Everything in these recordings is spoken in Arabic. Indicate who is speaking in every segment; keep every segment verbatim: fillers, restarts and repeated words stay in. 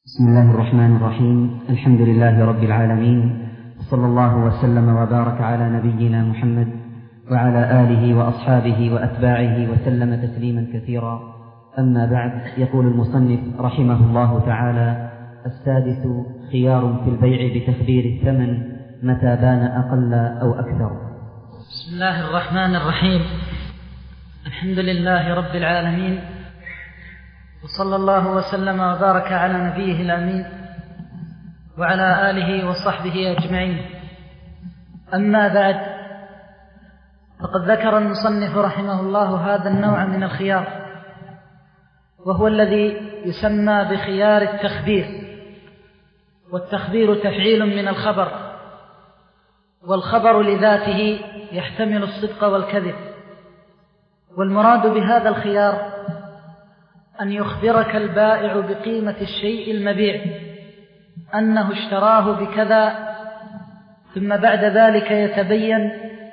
Speaker 1: بسم الله الرحمن الرحيم. الحمد لله رب العالمين، صلى الله وسلم وبارك على نبينا محمد وعلى آله وأصحابه وأتباعه وسلم تسليما كثيرا. أما بعد، يقول المصنف رحمه الله تعالى: السادس: خيار في البيع بتخبير الثمن متى بان أقل أو أكثر.
Speaker 2: بسم الله الرحمن الرحيم. الحمد لله رب العالمين، وصلى الله وسلم وبارك على نبيه الأمين وعلى آله وصحبه أجمعين. أما بعد، فقد ذكر المصنف رحمه الله هذا النوع من الخيار، وهو الذي يسمى بخيار التخبير. والتخبير تفعيل من الخبر، والخبر لذاته يحتمل الصدق والكذب. والمراد بهذا الخيار أن يخبرك البائع بقيمة الشيء المبيع أنه اشتراه بكذا، ثم بعد ذلك يتبين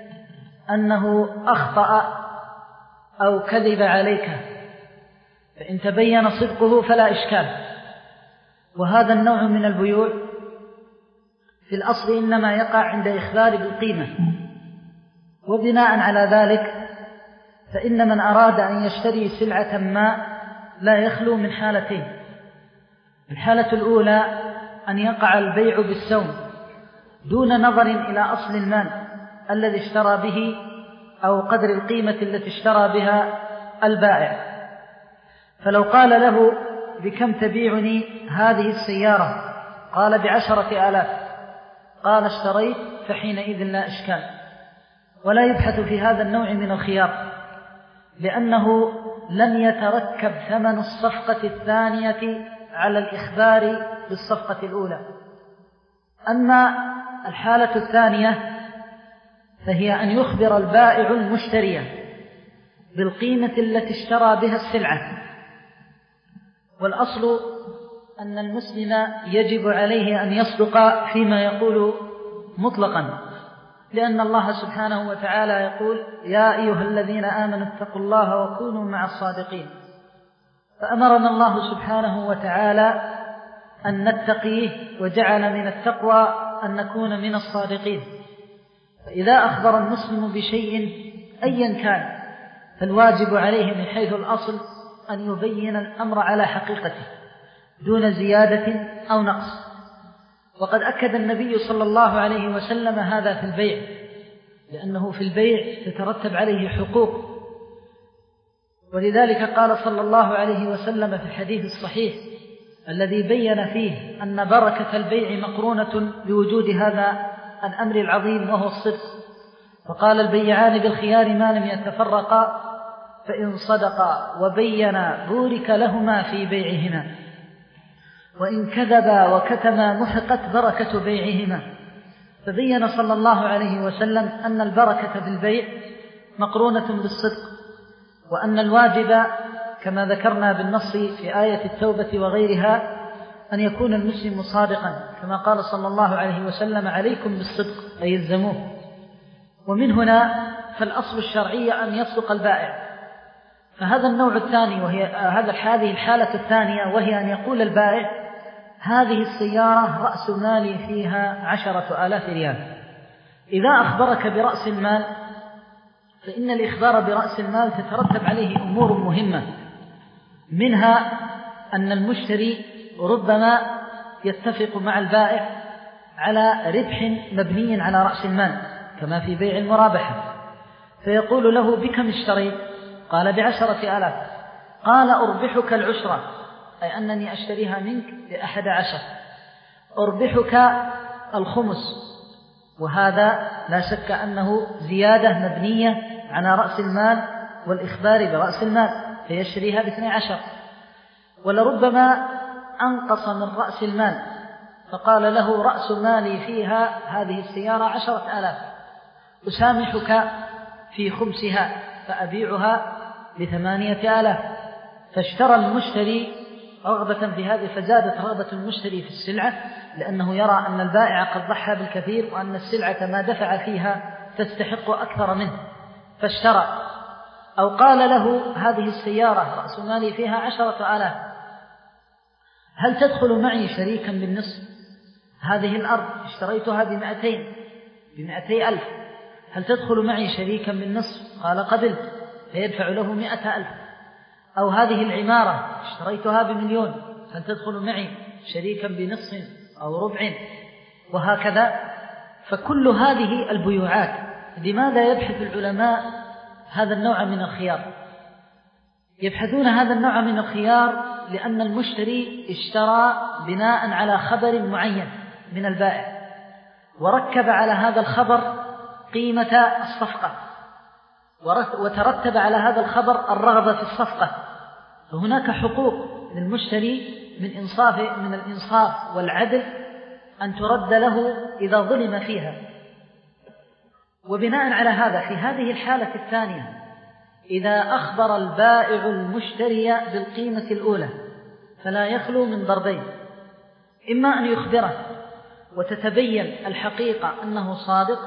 Speaker 2: أنه أخطأ أو كذب عليك، فإن تبين صدقه فلا إشكال. وهذا النوع من البيوع في الأصل إنما يقع عند إخبار بالقيمة، وبناء على ذلك فإن من أراد أن يشتري سلعة ما لا يخلو من حالتين. الحالة الأولى أن يقع البيع بالسوم دون نظر إلى أصل المال الذي اشترى به أو قدر القيمة التي اشترى بها البائع. فلو قال له: بكم تبيعني هذه السيارة؟ قال: بعشرة آلاف. قال: اشتريت، فحينئذ لا إشكال. ولا يبحث في هذا النوع من الخيار، لأنه لن يتركب ثمن الصفقة الثانية على الإخبار بالصفقة الأولى. أما الحالة الثانية فهي أن يخبر البائع المشتري بالقيمة التي اشترى بها السلعة. والأصل أن المسلم يجب عليه أن يصدق فيما يقول مطلقا، لأن الله سبحانه وتعالى يقول: يا أيها الذين آمنوا اتقوا الله وكونوا مع الصادقين. فأمرنا الله سبحانه وتعالى أن نتقيه، وجعل من التقوى أن نكون من الصادقين. فإذا أخبر المسلم بشيء أيا كان فالواجب عليه من حيث الأصل أن يبين الأمر على حقيقته دون زيادة أو نقص. وقد أكد النبي صلى الله عليه وسلم هذا في البيع، لأنه في البيع تترتب عليه حقوق. ولذلك قال صلى الله عليه وسلم في الحديث الصحيح الذي بين فيه أن بركة البيع مقرونة بوجود هذا الأمر العظيم وهو الصدق، فقال: البيعان بالخيار ما لم يتفرقا، فإن صدقا وبينا بورك لهما في بيعهما، وإن كذبا وكتما محقت بركة بيعهما. فبين صلى الله عليه وسلم أن البركة في البيع مقرونة بالصدق، وأن الواجب كما ذكرنا بالنص في آية التوبة وغيرها أن يكون المسلم صادقا، كما قال صلى الله عليه وسلم: عليكم بالصدق، أي الزموه. ومن هنا فالأصل الشرعي أن يصدق البائع. فهذا النوع الثاني، وهي هذا هذه الحالة الثانية، وهي أن يقول البائع: هذه السيارة رأس مالي فيها عشرة آلاف ريال. إذا أخبرك برأس المال فإن الإخبار برأس المال تترتب عليه أمور مهمة، منها أن المشتري ربما يتفق مع البائع على ربح مبني على رأس المال كما في بيع المرابحة، فيقول له: بكم اشتريت؟ قال: بعشرة آلاف. قال: أربحك العشرة، أي أنني أشتريها منك بأحد عشر، أربحك الخمس. وهذا لا شك أنه زيادة مبنية على رأس المال والإخبار برأس المال، فيشتريها باثني عشر. ولربما أنقص من رأس المال فقال له: رأس مالي فيها هذه السيارة عشرة آلاف، أسامحك في خمسها فأبيعها بثمانية آلاف. فاشترى المشتري رغبة في هذه، فزادت رغبة المشتري في السلعة، لأنه يرى أن البائع قد ضحى بالكثير وأن السلعة ما دفع فيها تستحق أكثر منه فاشترى. أو قال له: هذه السيارة رأس مالي فيها عشرة آلاف، هل تدخل معي شريكا بالنصف؟ هذه الأرض اشتريتها بمئتين بمئتي ألف، هل تدخل معي شريكا بالنصف؟ قال قبلت، فيدفع له مئة ألف. أو هذه العمارة اشتريتها بمليون، هل تدخل معي شريكا بنصف أو ربع؟ وهكذا. فكل هذه البيوعات، لماذا يبحث العلماء هذا النوع من الخيار؟ يبحثون هذا النوع من الخيار لأن المشتري اشترى بناء على خبر معين من البائع، وركب على هذا الخبر قيمة الصفقة، وترتب على هذا الخبر الرغبة في الصفقة. فهناك حقوق للمشتري من إنصاف من الإنصاف والعدل أن ترد له إذا ظلم فيها. وبناء على هذا في هذه الحالة الثانية، إذا أخبر البائع المشتري بالقيمة الأولى فلا يخلو من ضربين: إما أن يخبره وتتبين الحقيقة أنه صادق،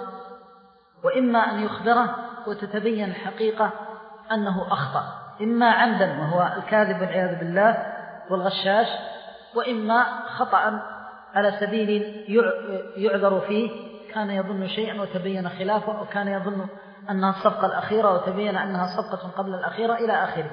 Speaker 2: وإما أن يخبره وتتبين الحقيقة أنه أخطأ، إما عمدا وهو الكاذب والعياذ بالله والغشاش، وإما خطأ على سبيل يعذر فيه، كان يظن شيئا وتبين خلافه، وكان يظن أنها الصفقة الأخيرة وتبين أنها صفقة قبل الأخيرة إلى آخره.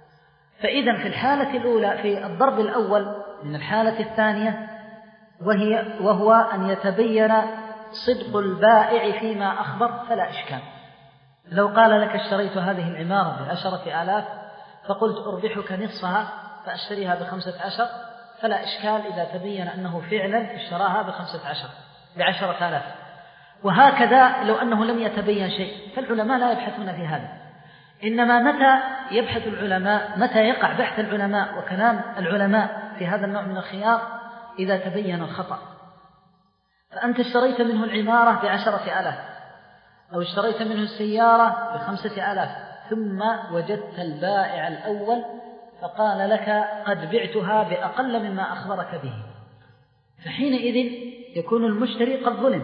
Speaker 2: فإذا في الحالة الأولى، في الضرب الأول من الحالة الثانية، وهي وهو أن يتبين صدق البائع فيما أخبر، فلا إشكال. لو قال لك اشتريت هذه العمارة بعشرة آلاف فقلت أربحك نصفها فأشتريها بخمسة عشر، فلا إشكال إذا تبين أنه فعلا اشتراها بخمسة عشر بعشرة آلاف. وهكذا لو أنه لم يتبين شيء، فالعلماء لا يبحثون في هذا. إنما متى يبحث العلماء، متى يقع بحث العلماء وكلام العلماء في هذا النوع من الخيار؟ إذا تبين الخطأ. فأنت اشتريت منه العمارة بعشرة آلاف، أو اشتريت منه السيارة بخمسة آلاف، ثم وجدت البائع الأول فقال لك قد بعتها بأقل مما أخبرك به، فحينئذ يكون المشتري قد ظلم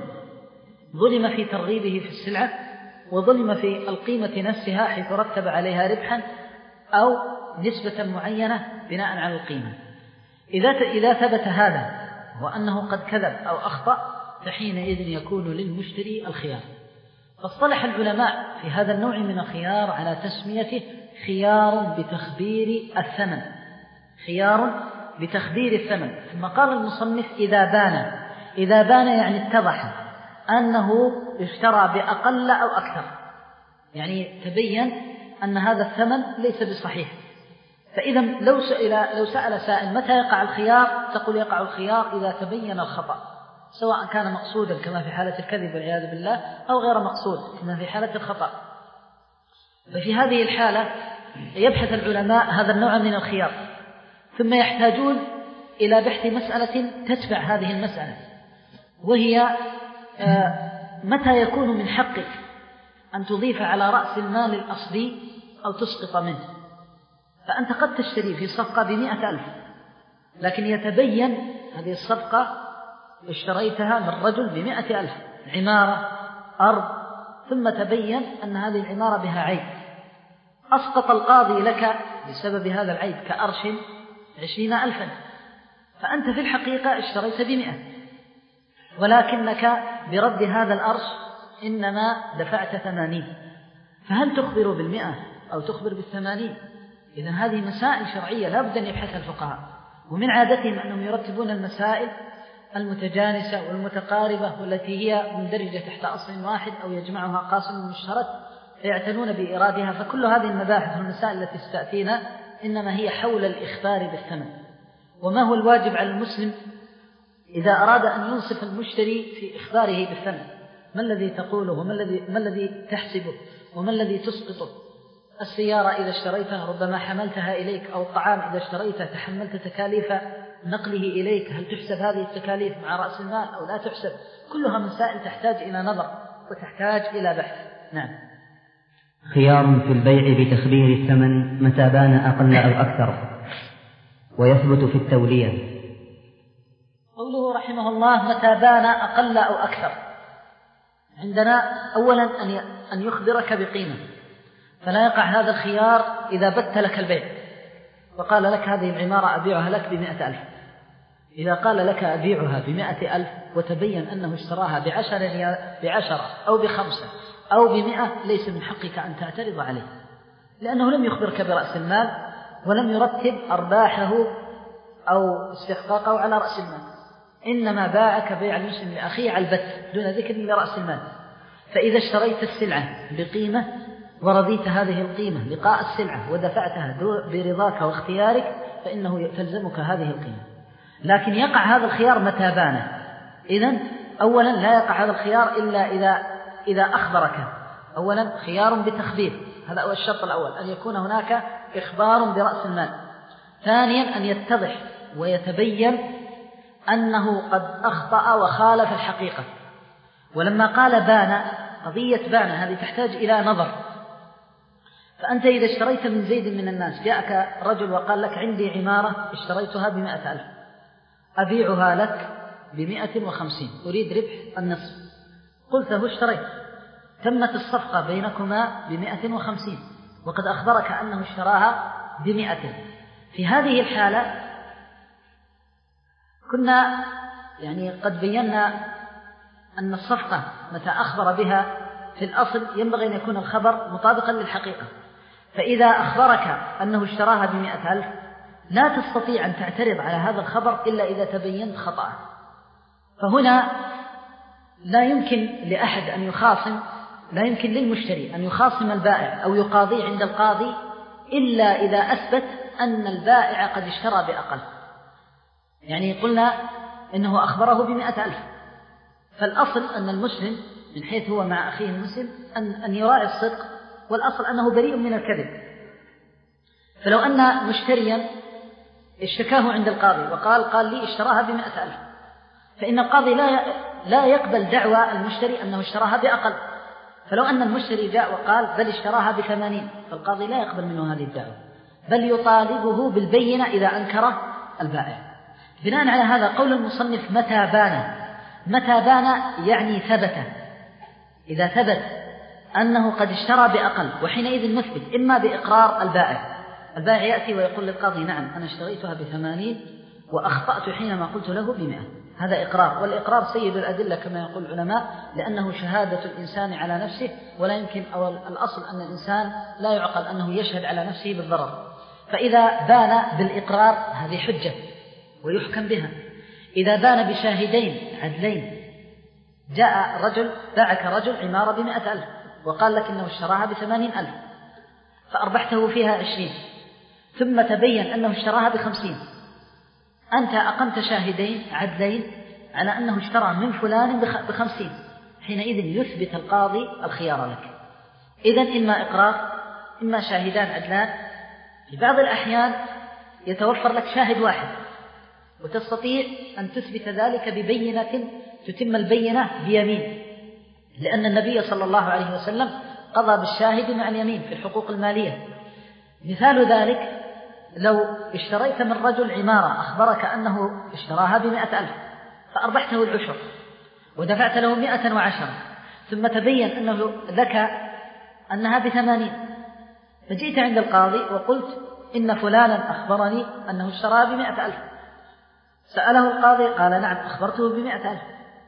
Speaker 2: ظلم في ترغيبه في السلعة، وظلم في القيمة نفسها حيث رتب عليها ربحا أو نسبة معينة بناء على القيمة. إذا إذا ثبت هذا وأنه قد كذب أو أخطأ، فحينئذ يكون للمشتري الخيار. فاصطلح العلماء في هذا النوع من الخيار على تسميته خيار بتخبير الثمن، خيار بتخبير الثمن. ثم قال المصنف إذا بان، إذا بان يعني اتضح أنه اشترى بأقل أو أكثر، يعني تبين أن هذا الثمن ليس بصحيح. فإذا لو سئل لو سأل سائل متى يقع الخيار، تقول يقع الخيار إذا تبين الخطأ، سواء كان مقصودا كما في حالة الكذب والعياذ بالله، أو غير مقصود كما في حالة الخطأ. ففي هذه الحالة يبحث العلماء هذا النوع من الخيار، ثم يحتاجون إلى بحث مسألة تتبع هذه المسألة، وهي متى يكون من حقك أن تضيف على رأس المال الأصلي أو تسقط منه. فأنت قد تشتري في صفقة بمئة ألف، لكن يتبين هذه الصفقة اشتريتها من رجل بمئة ألف، عمارة أرض، ثم تبين أن هذه العمارة بها عيب، أسقط القاضي لك بسبب هذا العيب كأرش عشرين ألفا، فأنت في الحقيقة اشتريت بمئة، ولكنك برد هذا الأرش إنما دفعت ثمانين، فهل تخبر بالمئة أو تخبر بالثمانين؟ إذن هذه مسائل شرعية لا بد أن يبحثها الفقهاء، ومن عادتهم أنهم يرتبون المسائل المتجانسة والمتقاربة والتي هي مندرجة تحت أصل واحد أو يجمعها قاسم مشترك، فيعتنون بإرادها. فكل هذه المباحث والمسائل التي استأتينا إنما هي حول الإخبار بالثمن، وما هو الواجب على المسلم إذا أراد أن ينصف المشتري في إخباره بالثمن. ما الذي تقوله وما الذي ما الذي تحسبه وما الذي تسقطه؟ السيارة إذا اشتريتها ربما حملتها إليك، أو الطعام إذا اشتريته تحملت تكاليف نقله إليك، هل تحسب هذه التكاليف مع رأس المال أو لا تحسب؟ كلها مسائل تحتاج إلى نظر وتحتاج إلى بحث. نعم.
Speaker 1: خيار في البيع بتخبير الثمن متى بان أقل أو أكثر، ويثبت في التولية.
Speaker 2: قوله رحمه الله متى بان أقل أو أكثر، عندنا أولا أن يخبرك بقيمة، فلا يقع هذا الخيار إذا بت لك البيع وقال لك هذه العمارة أبيعها لك بمئة ألف، إذا قال لك أبيعها بمائة ألف وتبين أنه اشتراها بعشرة, بعشرة أو بخمسة أو بمئة، ليس من حقك أن تعترض عليه، لأنه لم يخبرك برأس المال ولم يرتب أرباحه أو استحقاقه على رأس المال، إنما باعك بيع المسلم لأخيه على البت دون ذكر لرأس المال. فإذا اشتريت السلعة بقيمة ورضيت هذه القيمة لقاء السلعة ودفعتها برضاك واختيارك فإنه تلزمك هذه القيمة. لكن يقع هذا الخيار متى بان. إذن أولا لا يقع هذا الخيار إلا إذا, إذا أخبرك. أولا خيار بتخبير، هذا هو الشرط الأول، أن يكون هناك إخبار برأس المال. ثانيا أن يتضح ويتبين أنه قد أخطأ وخالف الحقيقة. ولما قال بان، قضية بان هذه تحتاج إلى نظر. فأنت إذا اشتريت من زيد من الناس، جاءك رجل وقال لك عندي عمارة اشتريتها بمائة ألف أبيعها لك بمائة وخمسين، أريد ربح النصف. قلت له اشتريت، تمت الصفقة بينكما بمائة وخمسين وقد أخبرك أنه اشتراها بمائة. في هذه الحالة كنا يعني قد بينا أن الصفقة متى أخبر بها في الأصل ينبغي أن يكون الخبر مطابقا للحقيقة. فإذا أخبرك أنه اشتراها بمائة ألف لا تستطيع أن تعترض على هذا الخبر إلا إذا تبينت خطأ. فهنا لا يمكن لأحد أن يخاصم، لا يمكن للمشتري أن يخاصم البائع أو يقاضي عند القاضي إلا إذا أثبت أن البائع قد اشترى بأقل. يعني قلنا إنه أخبره بمائة ألف، فالأصل أن المسلم من حيث هو مع أخيه المسلم أن, أن يراعي الصدق، والأصل أنه بريء من الكذب. فلو أن مشتريا اشتكاه عند القاضي وقال قال لي اشتراها بمائة ألف، فإن القاضي لا لا يقبل دعوى المشتري أنه اشتراها بأقل. فلو أن المشتري جاء وقال بل اشتراها بثمانين، فالقاضي لا يقبل منه هذه الدعوى، بل يطالبه بالبينة إذا أنكر البائع. بناء على هذا قول المصنف متى بان، متى بان يعني ثبت. إذا ثبت أنه قد اشترى بأقل، وحينئذ نثبت إما بإقرار البائع، البائع يأتي ويقول للقاضي نعم أنا اشتريتها بثمانين وأخطأت حينما قلت له بمئة، هذا إقرار. والإقرار سيد الأدلة كما يقول العلماء، لأنه شهادة الإنسان على نفسه، ولا يمكن أو الأصل أن الإنسان لا يعقل أنه يشهد على نفسه بالضرر. فإذا بان بالإقرار هذه حجة ويحكم بها. إذا بان بشاهدين عدلين، جاء رجل باعك رجل عمارة بمائة ألف وقال لك إنه اشتراها بثمانين ألف فأربحته فيها عشرين، ثم تبين أنه اشتراها بخمسين، أنت أقمت شاهدين عدلين على أنه اشترى من فلان بخمسين، حينئذ يثبت القاضي الخيار لك. إذن إما إقرار إما شاهدان عدلان. في بعض الأحيان يتوفر لك شاهد واحد وتستطيع أن تثبت ذلك ببينة تتم البينة بيمين، لأن النبي صلى الله عليه وسلم قضى بالشاهد مع اليمين في الحقوق المالية. مثال ذلك لو اشتريت من رجل عمارة أخبرك أنه اشتراها بمائة ألف فأربحته العشر ودفعت له مائة وعشرة، ثم تبين أنه ذكى أنها بثمانين، فجئت عند القاضي وقلت إن فلانا أخبرني أنه اشتراها بمائة ألف. سأله القاضي قال نعم أخبرته بمائة ألف.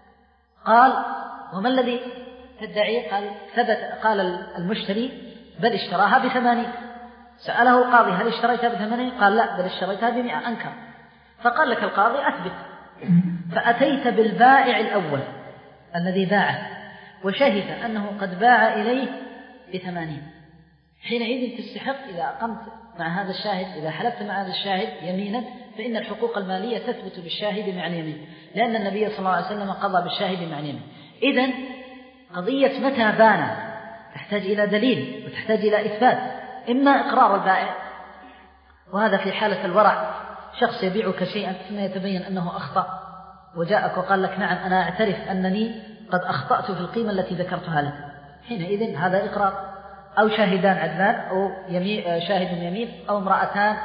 Speaker 2: قال وما الذي تدعي؟ قال ثبت قال المشتري بل اشتراها بثمانين. سأله القاضي هل اشتريتها بثمانين؟ قال لا بل اشتريتها بمئة. أنكر. فقال لك القاضي أثبت. فأتيت بالبائع الأول الذي باعه وشهد أنه قد باع إليه بثمانين، حينئذ تستحق إذا أقمت مع هذا الشاهد، إذا حلفت مع هذا الشاهد يمينا، فإن الحقوق المالية تثبت بالشاهد مع اليمين، لأن النبي صلى الله عليه وسلم قضى بالشاهد مع اليمين. إذن قضية متى بان تحتاج إلى دليل وتحتاج إلى إثبات، إما إقرار البائع، وهذا في حالة الورع، شخص يبيعك شيئا ثم يتبين أنه أخطأ وجاءك وقال لك نعم أنا أعترف أنني قد أخطأت في القيمة التي ذكرتها لك، حينئذ هذا إقرار. أو شاهدان عدلان أو يمين شاهد يمين أو امرأتان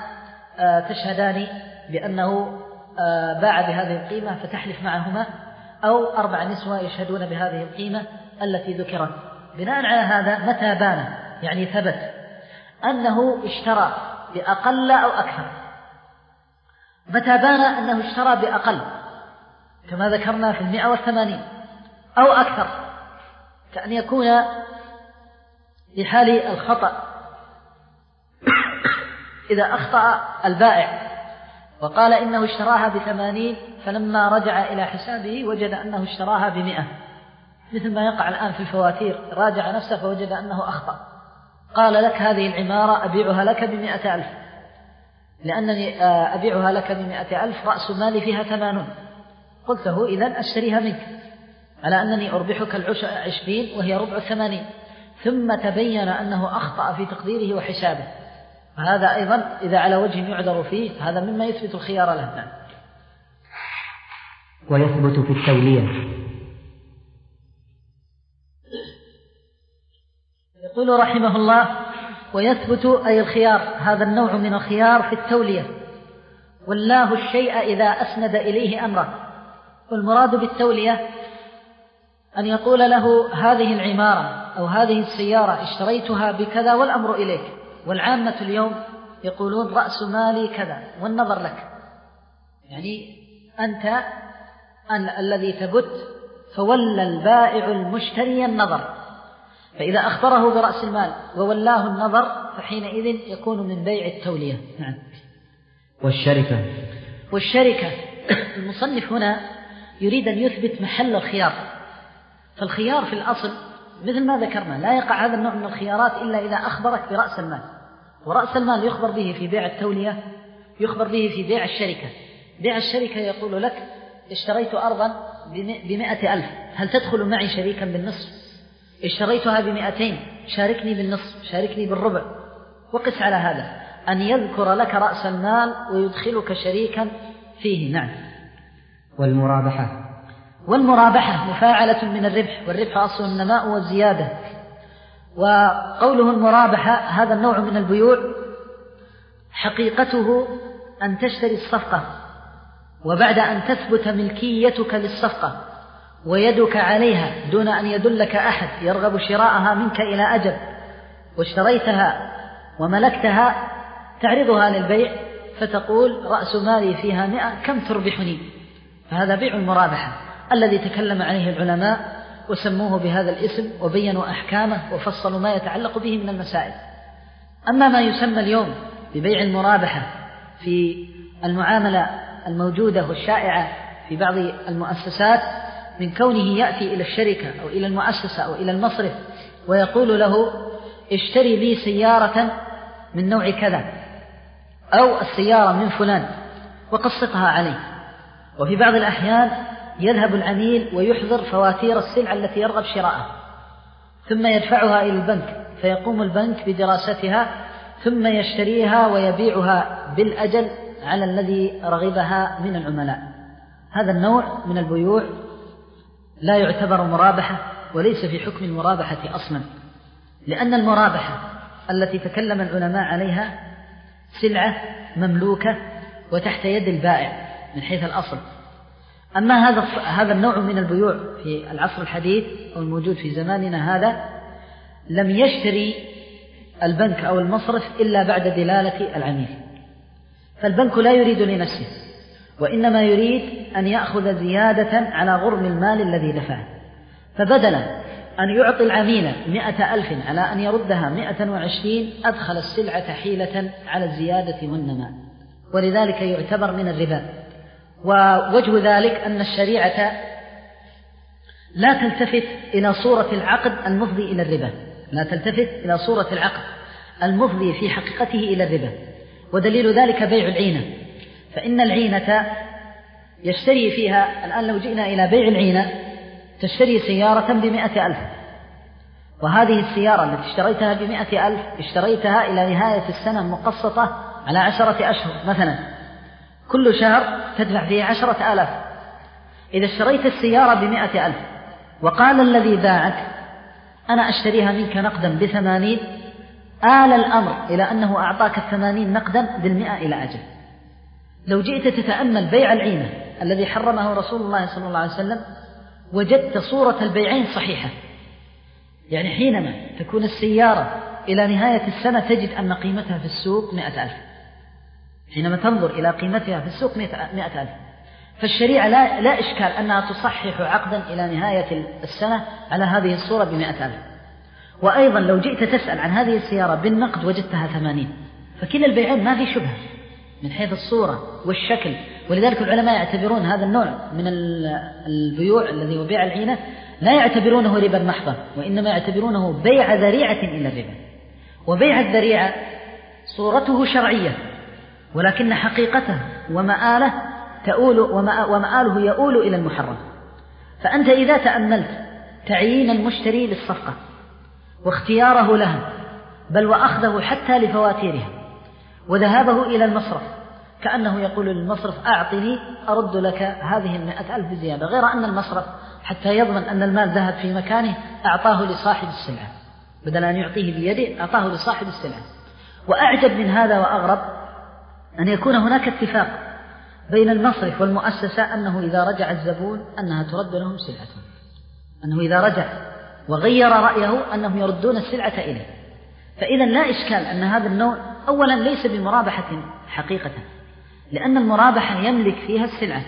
Speaker 2: تشهدان بأنه باع بهذه القيمة فتحلف معهما، أو أربع نسوة يشهدون بهذه القيمة التي ذكرت. بناء على هذا متى بان يعني ثبت أنه اشترى بأقل أو أكثر. متى بان أنه اشترى بأقل كما ذكرنا في المئة والثمانين أو أكثر، كأن يكون في حال الخطأ إذا أخطأ البائع وقال إنه اشتراها بثمانين فلما رجع إلى حسابه وجد أنه اشتراها بمئة، مثل ما يقع الآن في الفواتير، راجع نفسه فوجد أنه أخطأ، قال لك هذه العمارة أبيعها لك بمئة ألف، لأنني أبيعها لك بمئة ألف رأس مالي فيها ثمانون، قلته إذن أشتريها منك على أنني أربحك العشرين وهي ربع الثمانين، ثم تبين أنه أخطأ في تقديره وحسابه، فهذا أيضا إذا على وجه يعذر فيه هذا مما يثبت الخيار له.
Speaker 1: ويثبت في التولية.
Speaker 2: يقول رحمه الله: ويثبت أي الخيار، هذا النوع من الخيار في التولية. والله الشيء إذا أسند إليه أمره، والمراد بالتولية أن يقول له هذه العمارة أو هذه السيارة اشتريتها بكذا والأمر إليك، والعامة اليوم يقولون رأس مالي كذا والنظر لك، يعني أنت الذي تبت، فولى البائع المشتري النظر، فإذا أخبره برأس المال وولاه النظر فحينئذ يكون من بيع التولية. نعم.
Speaker 1: والشركة
Speaker 2: والشركة المصنف هنا يريد أن يثبت محل الخيار، فالخيار في الأصل مثل ما ذكرنا لا يقع هذا النوع من الخيارات إلا إذا أخبرك برأس المال، ورأس المال يخبر به في بيع التولية، يخبر به في بيع الشركة. بيع الشركة يقول لك اشتريت أرضا بمئة ألف، هل تدخل معي شريكا بالنصف؟ اشتريتها بمئتين، شاركني بالنصف، شاركني بالربع. وقس على هذا أن يذكر لك رأس المال ويدخلك شريكا فيه. نعم.
Speaker 1: والمرابحة
Speaker 2: والمرابحة مفاعلة من الربح، والربح أصل النماء والزيادة. وقوله المرابحة هذا النوع من البيوع حقيقته أن تشتري الصفقة، وبعد أن تثبت ملكيتك للصفقة ويدك عليها دون أن يدلك أحد يرغب شراءها منك إلى أجل، واشتريتها وملكتها، تعرضها للبيع فتقول رأس مالي فيها مئة، كم تربحني؟ فهذا بيع المرابحة الذي تكلم عليه العلماء وسموه بهذا الاسم وبينوا أحكامه وفصلوا ما يتعلق به من المسائل. أما ما يسمى اليوم ببيع المرابحة في المعاملة الموجودة والشائعة في بعض المؤسسات، من كونه يأتي إلى الشركة أو إلى المؤسسة أو إلى المصرف ويقول له اشتري لي سيارة من نوع كذا أو السيارة من فلان وقسطها عليه. وفي بعض الأحيان يذهب العميل ويحضر فواتير السلعة التي يرغب شراءها، ثم يدفعها إلى البنك، فيقوم البنك بدراستها ثم يشتريها ويبيعها بالأجل على الذي رغبها من العملاء. هذا النوع من البيوع لا يعتبر مرابحة وليس في حكم المرابحة أصلا، لأن المرابحة التي تكلم العلماء عليها سلعة مملوكة وتحت يد البائع من حيث الأصل. أما هذا هذا النوع من البيوع في العصر الحديث أو الموجود في زماننا هذا لم يشتري البنك أو المصرف إلا بعد دلالة العميل، فالبنك لا يريد لنفسه، وإنما يريد أن يأخذ زيادة على غرم المال الذي دفعه، فبدلا أن يعطي العميل مئة ألف على أن يردها مئة وعشرين أدخل السلعة حيلة على الزيادة والنماء، ولذلك يعتبر من الربا. ووجه ذلك أن الشريعة لا تلتفت إلى صورة العقد المفضي إلى الربا، لا تلتفت إلى صورة العقد المفضي في حقيقته إلى الربا. ودليل ذلك بيع العينة، فإن العينة يشتري فيها الآن، لو جئنا إلى بيع العينة تشتري سيارة بمئة ألف، وهذه السيارة التي اشتريتها بمئة ألف اشتريتها إلى نهاية السنة مقسطة على عشرة أشهر مثلا، كل شهر تدفع فيه عشرة آلاف. إذا اشتريت السيارة بمئة ألف وقال الذي باعك أنا أشتريها منك نقدا بثمانين، آل الأمر إلى أنه أعطاك الثمانين نقدا بالمئة إلى أجل. لو جئت تتأمل بيع العينة الذي حرمه رسول الله صلى الله عليه وسلم وجدت صورة البيعين صحيحة، يعني حينما تكون السيارة إلى نهاية السنة تجد أن قيمتها في السوق مئة ألف، حينما تنظر إلى قيمتها في السوق مئة ألف. فالشريعة لا, لا إشكال أنها تصحح عقدا إلى نهاية السنة على هذه الصورة بمئة ألف. وأيضا لو جئت تسأل عن هذه السيارة بالنقد وجدتها ثمانين، فكلا البيعين ما في شبهة من حيث الصورة والشكل. ولذلك العلماء يعتبرون هذا النوع من البيوع الذي هو بيع العينة لا يعتبرونه ربا محضا، وإنما يعتبرونه بيع ذريعة إلى الربا. وبيع الذريعة صورته شرعية، ولكن حقيقته ومآله تؤول ومآله يؤول إلى المحرم. فأنت إذا تأملت تعيين المشتري للصفقة واختياره لها، بل وأخذه حتى لفواتيرها، وذهابه إلى المصرف كأنه يقول للمصرف أعطني أرد لك هذه المئة ألف بزيادة، غير أن المصرف حتى يضمن أن المال ذهب في مكانه أعطاه لصاحب السلعة، بدل أن يعطيه بيده أعطاه لصاحب السلعة. وأعجب من هذا وأغرب أن يكون هناك اتفاق بين المصرف والمؤسسة أنه إذا رجع الزبون أنها ترد لهم سلعتهم، أنه إذا رجع وغير رأيه أنهم يردون السلعة إليه. فإذا لا إشكال أن هذا النوع أولا ليس بمرابحة حقيقة، لأن المرابحة يملك فيها السلعة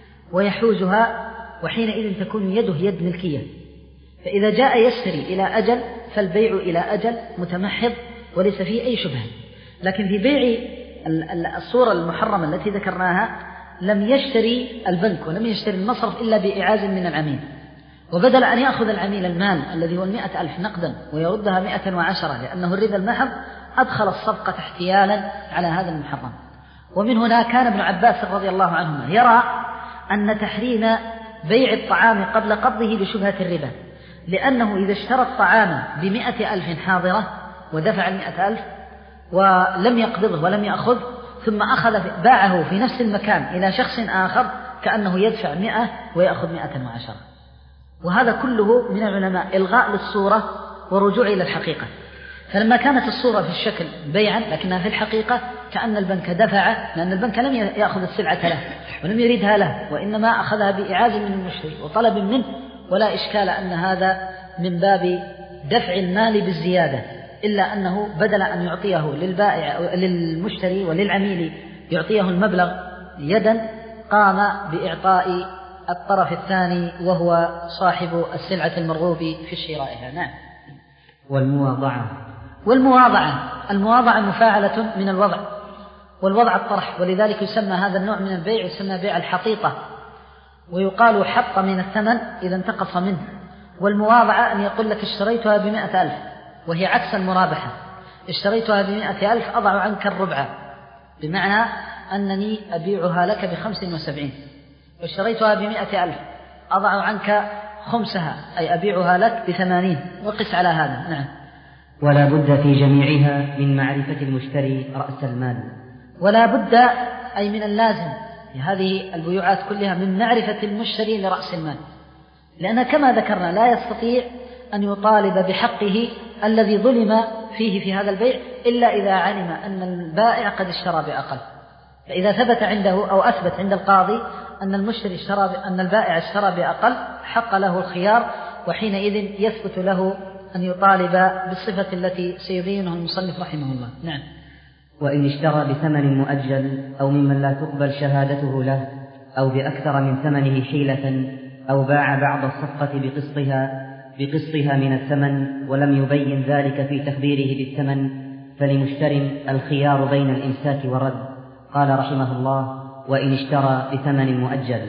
Speaker 2: ويحوزها، وحينئذ تكون يده يد ملكية. فإذا جاء يشتري إلى أجل فالبيع إلى أجل متمحض وليس فيه أي شبهة. لكن في بيع الصورة المحرمة التي ذكرناها لم يشتري البنك ولم يشتري المصرف إلا بإعاز من العميل، وبدل أن يأخذ العميل المال الذي هو المئة ألف نقدا ويردها مئة وعشرة لأنه الربا المحض، أدخل الصفقة احتيالا على هذا المحرم. ومن هنا كان ابن عباس رضي الله عنهما يرى أن تحريم بيع الطعام قبل قبضه بشبهة الربا، لأنه إذا اشترى الطعام بمئة ألف حاضرة ودفع المئة ألف ولم يقبضه ولم يأخذ، ثم أخذ باعه في نفس المكان إلى شخص آخر كأنه يدفع مئة ويأخذ مئة وعشرة. وهذا كله من العلماء إلغاء للصورة ورجوع إلى الحقيقة. فلما كانت الصورة في الشكل بيعا لكنها في الحقيقة كأن البنك دفع، لأن البنك لم يأخذ السلعة له ولم يريدها له، وإنما أخذها بإعاز من المشتري وطلب منه، ولا إشكال أن هذا من باب دفع المال بالزيادة، إلا أنه بدل أن يعطيه للبائع للمشتري وللعميل يعطيه المبلغ يدا، قام بإعطاء الطرف الثاني وهو صاحب السلعة المرغوب في شرائها. نعم.
Speaker 1: والمواضعة
Speaker 2: والمواضعة المواضعة مفاعلة من الوضع، والوضع الطرح، ولذلك يسمى هذا النوع من البيع يسمى بيع الحطيطة، ويقال حط من الثمن إذا انتقص منه. والمواضعة أن يقول لك اشتريتها بمئة ألف، وهي عكس المرابحة. اشتريتها بمئة ألف أضع عنك الربع، بمعنى أنني أبيعها لك بخمس وسبعين. واشتريتها بمئة ألف أضع عنك خمسها، أي أبيعها لك بثمانين، وقس على هذا. نعم.
Speaker 1: ولا بد في جميعها من معرفة المشتري رأس المال.
Speaker 2: ولا بد أي من اللازم في هذه البيوعات كلها من معرفة المشتري لرأس المال، لأن كما ذكرنا لا يستطيع أن يطالب بحقه الذي ظلم فيه في هذا البيع إلا إذا علم أن البائع قد اشترى بأقل. فإذا ثبت عنده أو أثبت عند القاضي أن المشتري اشترى أن البائع اشترى بأقل، حق له الخيار، وحينئذ يثبت له أن يطالب بالصفة التي سيبينها المصنف رحمه الله. نعم.
Speaker 1: وإن اشترى بثمن مؤجل أو ممن لا تقبل شهادته له، أو بأكثر من ثمنه حيلة، أو باع بعض الصفقة بقسطها بقسطها من الثمن ولم يبين ذلك في تخبيره بالثمن، فلمشتر الخيار بين الإمساك والرد. قال رحمه الله: وإن اشترى بثمن مؤجل.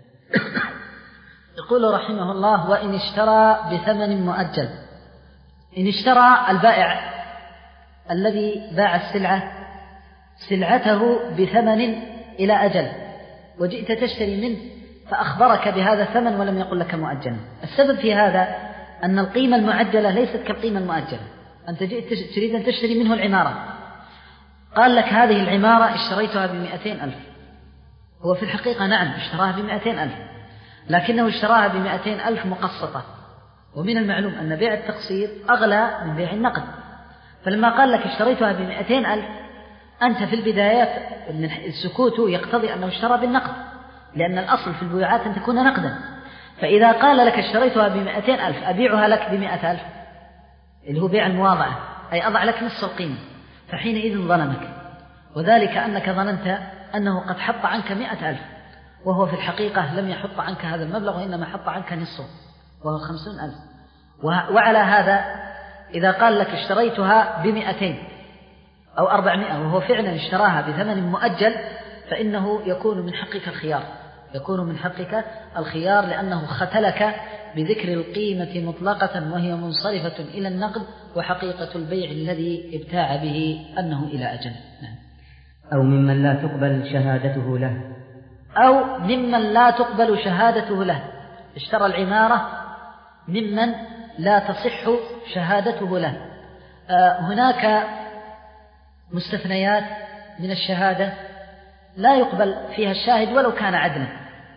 Speaker 2: يقول رحمه الله: وإن اشترى بثمن مؤجل. إن اشترى البائع الذي باع السلعة سلعته بثمن إلى أجل، وجئت تشتري منه فأخبرك بهذا الثمن ولم يقل لك مؤجلا. السبب في هذا أن القيمة المؤجلة ليست كالقيمة المؤجلة. أنت جئت تريد أن تشتري منه العمارة، قال لك هذه العمارة اشتريتها بمئتين ألف، هو في الحقيقة نعم اشتراها بمئتين ألف، لكنه اشتراها بمئتين ألف مقسطة، ومن المعلوم أن بيع التقسيط أغلى من بيع النقد. فلما قال لك اشتريتها بمئتين ألف، أنت في البدايات السكوت يقتضي أنه اشترى بالنقد، لأن الأصل في البيوعات أن تكون نقدا. فإذا قال لك اشتريتها بمئتين ألف أبيعها لك بمئة ألف، اللي هو بيع المواضعة، أي أضع لك نصف القيمة، فحينئذ ظلمك. وذلك أنك ظننت أنه قد حط عنك مئة ألف، وهو في الحقيقة لم يحط عنك هذا المبلغ، وإنما حط عنك نصفه وهو خمسون ألف. وعلى هذا إذا قال لك اشتريتها بمئتين أو أربعمائة وهو فعلا اشتراها بثمن مؤجل، فإنه يكون من حقك الخيار، يكون من حقك الخيار لأنه ختلك بذكر القيمة مطلقة وهي منصرفة إلى النقد، وحقيقة البيع الذي ابتاع به أنه إلى أجل.
Speaker 1: أو ممن لا تقبل شهادته له
Speaker 2: أو ممن لا تقبل شهادته له، اشترى العمارة ممن لا تصح شهادته له. آه هناك مستثنيات من الشهادة لا يقبل فيها الشاهد ولو كان عدلا،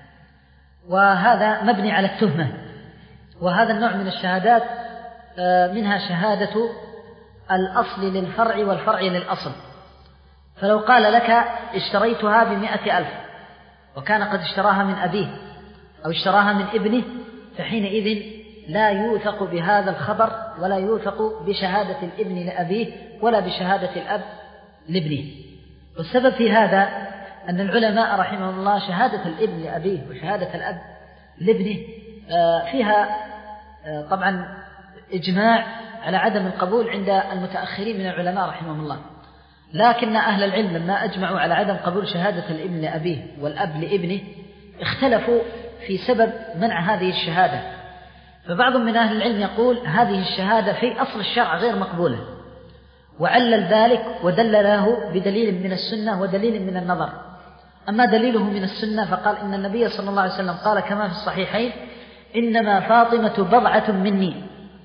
Speaker 2: وهذا مبني على التهمة. وهذا النوع من الشهادات آه منها شهادة الأصل للفرع والفرع للأصل. فلو قال لك اشتريتها بمئة ألف وكان قد اشتراها من أبيه أو اشتراها من ابنه، فحينئذ لا يوثق بهذا الخبر ولا يوثق بشهادة الابن لأبيه ولا بشهادة الأب لابنه. والسبب في هذا أن العلماء رحمهم الله شهادة الابن لأبيه وشهادة الأب لابنه فيها طبعا إجماع على عدم القبول عند المتأخرين من العلماء رحمهم الله، لكن أهل العلم لما أجمعوا على عدم قبول شهادة الابن لأبيه والأب لابنه اختلفوا في سبب منع هذه الشهادة. فبعض من أهل العلم يقول هذه الشهادة في أصل الشرع غير مقبولة، وعلل ذلك ودلله بدليل من السنة ودليل من النظر. أما دليله من السنة فقال إن النبي صلى الله عليه وسلم قال كما في الصحيحين إنما فاطمة بضعة مني.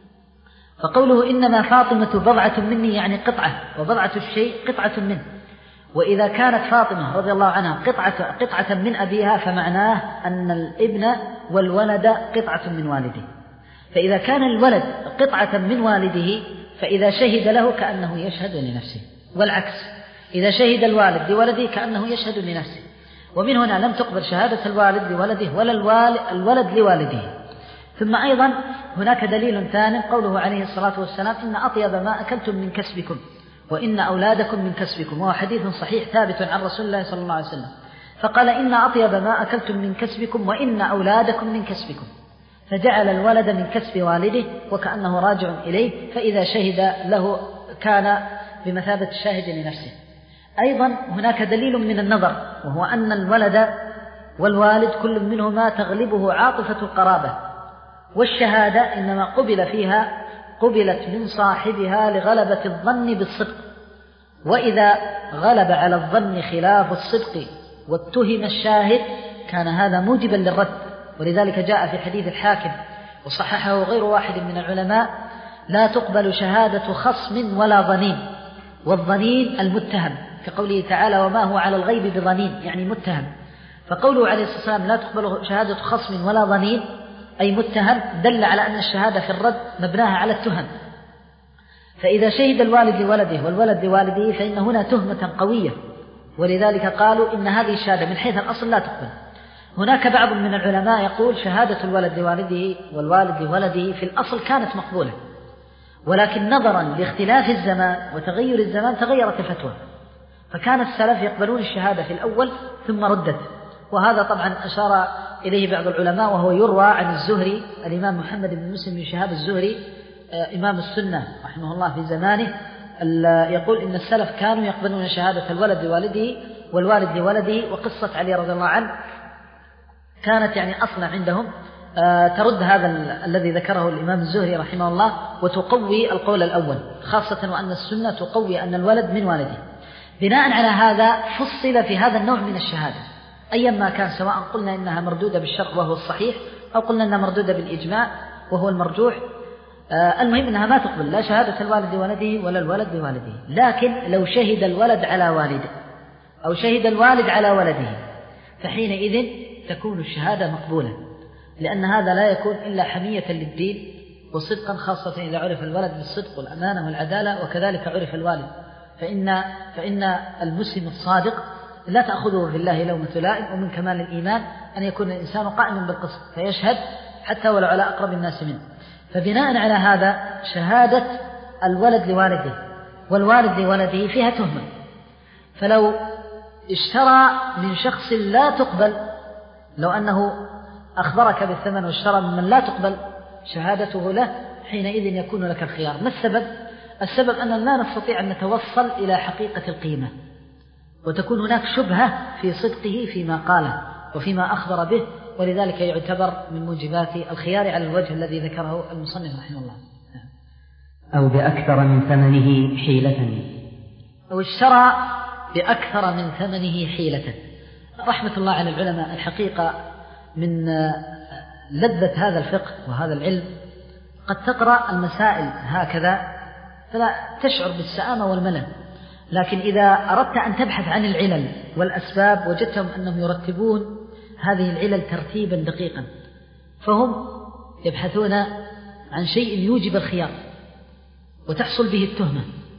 Speaker 2: فقوله إنما فاطمة بضعة مني يعني قطعة، وبضعة الشيء قطعة منه. وإذا كانت فاطمة رضي الله عنها قطعة, قطعة من أبيها فمعناه أن الابن والولد قطعة من والده. فإذا كان الولد قطعة من والده فإذا شهد له كأنه يشهد لنفسه، والعكس إذا شهد الوالد لولده كأنه يشهد لنفسه. ومن هنا لم تقبل شهادة الوالد لولده ولا الولد لوالده. ثم أيضا هناك دليل ثاني قوله عليه الصلاة والسلام إن أطيب ما أكلتم من كسبكم وإن أولادكم من كسبكم، وهو حديث صحيح ثابت عن رسول الله صلى الله عليه وسلم. فقال إن أطيب ما أكلتم من كسبكم وإن أولادكم من كسبكم، فجعل الولد من كسب والده وكأنه راجع إليه، فإذا شهد له كان بمثابة الشاهد لنفسه. أيضا هناك دليل من النظر، وهو أن الولد والوالد كل منهما تغلبه عاطفة القرابة، والشهادة إنما قبل فيها قبلت من صاحبها لغلبة الظن بالصدق، وإذا غلب على الظن خلاف الصدق واتهم الشاهد كان هذا موجبا للرد. ولذلك جاء في حديث الحاكم وصححه غير واحد من العلماء لا تقبل شهادة خصم ولا ظنين، والظنين المتهم كقوله تعالى وما هو على الغيب بظنين يعني متهم. فقوله عليه الصلاة والسلام لا تقبل شهادة خصم ولا ظنين أي متهم دل على أن الشهادة في الرد مبناها على التهم. فإذا شهد الوالد لولده والولد لوالده فإن هنا تهمة قوية، ولذلك قالوا إن هذه الشهادة من حيث الأصل لا تقبل. هناك بعض من العلماء يقول شهادة الولد لوالده والوالد لولده في الأصل كانت مقبولة، ولكن نظرا لاختلاف الزمان وتغير الزمان تغيرت الفتوى، فكان السلف يقبلون الشهادة في الأول ثم ردت. وهذا طبعا أشار إليه بعض العلماء، وهو يروى عن الزهري الإمام محمد بن مسلم بن شهاب الزهري إمام السنة رحمه الله في زمانه، يقول إن السلف كانوا يقبلون شهادة الولد لوالده والوالد لولده. وقصة علي رضي الله عنه كانت يعني أصلا عندهم ترد هذا الذي ذكره الإمام الزهري رحمه الله وتقوي القول الأول، خاصة وأن السنة تقوي أن الولد من والده. بناء على هذا فصل في هذا النوع من الشهادة أيما كان، سواء قلنا إنها مردودة بالشرط وهو الصحيح أو قلنا إنها مردودة بالإجماع وهو المرجوح. آه المهم إنها ما تقبل لا شهادة الوالد لولده ولا الولد لوالده. لكن لو شهد الولد على والده أو شهد الوالد على ولده فحينئذ تكون الشهادة مقبولة، لأن هذا لا يكون إلا حمية للدين وصدقا، خاصة إذا عرف الولد بالصدق والأمانة والعدالة وكذلك عرف الوالد. فإن, فإن المسلم الصادق لا تأخذه في الله لومة لائم، ومن كمال الإيمان أن يكون الإنسان قائما بالقسط فيشهد حتى ولو على أقرب الناس منه. فبناء على هذا شهادة الولد لوالده والوالد لولده فيها تهمة، فلو اشترى من شخص لا تقبل، لو أنه أخبرك بالثمن واشترى ممن لا تقبل شهادته له، حينئذ يكون لك الخيار. ما السبب؟ السبب أننا لا نستطيع أن نتوصل إلى حقيقة القيمة، وتكون هناك شبهة في صدقه فيما قاله وفيما أخبر به، ولذلك يعتبر من موجبات الخيار على الوجه الذي ذكره المصنف رحمه الله.
Speaker 1: أو بأكثر من ثمنه حيلة،
Speaker 2: أو اشترى بأكثر من ثمنه حيلة. رحمة الله على العلماء، الحقيقة من لذة هذا الفقه وهذا العلم قد تقرأ المسائل هكذا فلا تشعر بالسآمة والملل، لكن إذا أردت أن تبحث عن العلل والأسباب وجدتهم أنهم يرتبون هذه العلل ترتيبا دقيقا، فهم يبحثون عن شيء يوجب الخيار وتحصل به التهمة،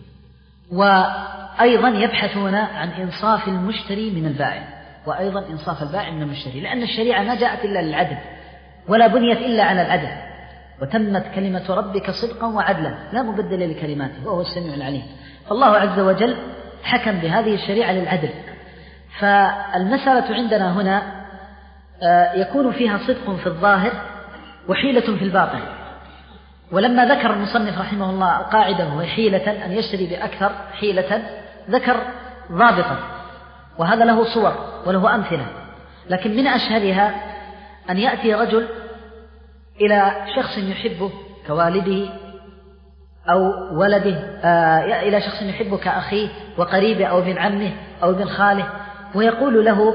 Speaker 2: وأيضا يبحثون عن إنصاف المشتري من البائع، وأيضا إنصاف البائع من المشتري، لأن الشريعة ما جاءت إلا للعدل ولا بنيت إلا على العدل، وتمت كلمة ربك صدقا وعدلا لا مبدل لكلماته وهو السميع العليم. فالله عز وجل حكم بهذه الشريعة للعدل، فالمسألة عندنا هنا يكون فيها صدق في الظاهر وحيلة في الباطن. ولما ذكر المصنف رحمه الله القاعدة وهي حيلة أن يشتري بأكثر حيلة، ذكر ضابطا، وهذا له صور وله أمثلة، لكن من أشهرها أن يأتي رجل إلى شخص يحبه كوالده أو ولده، آه إلى شخص يحبه كأخيه وقريبه أو ابن عمه أو ابن خاله، ويقول له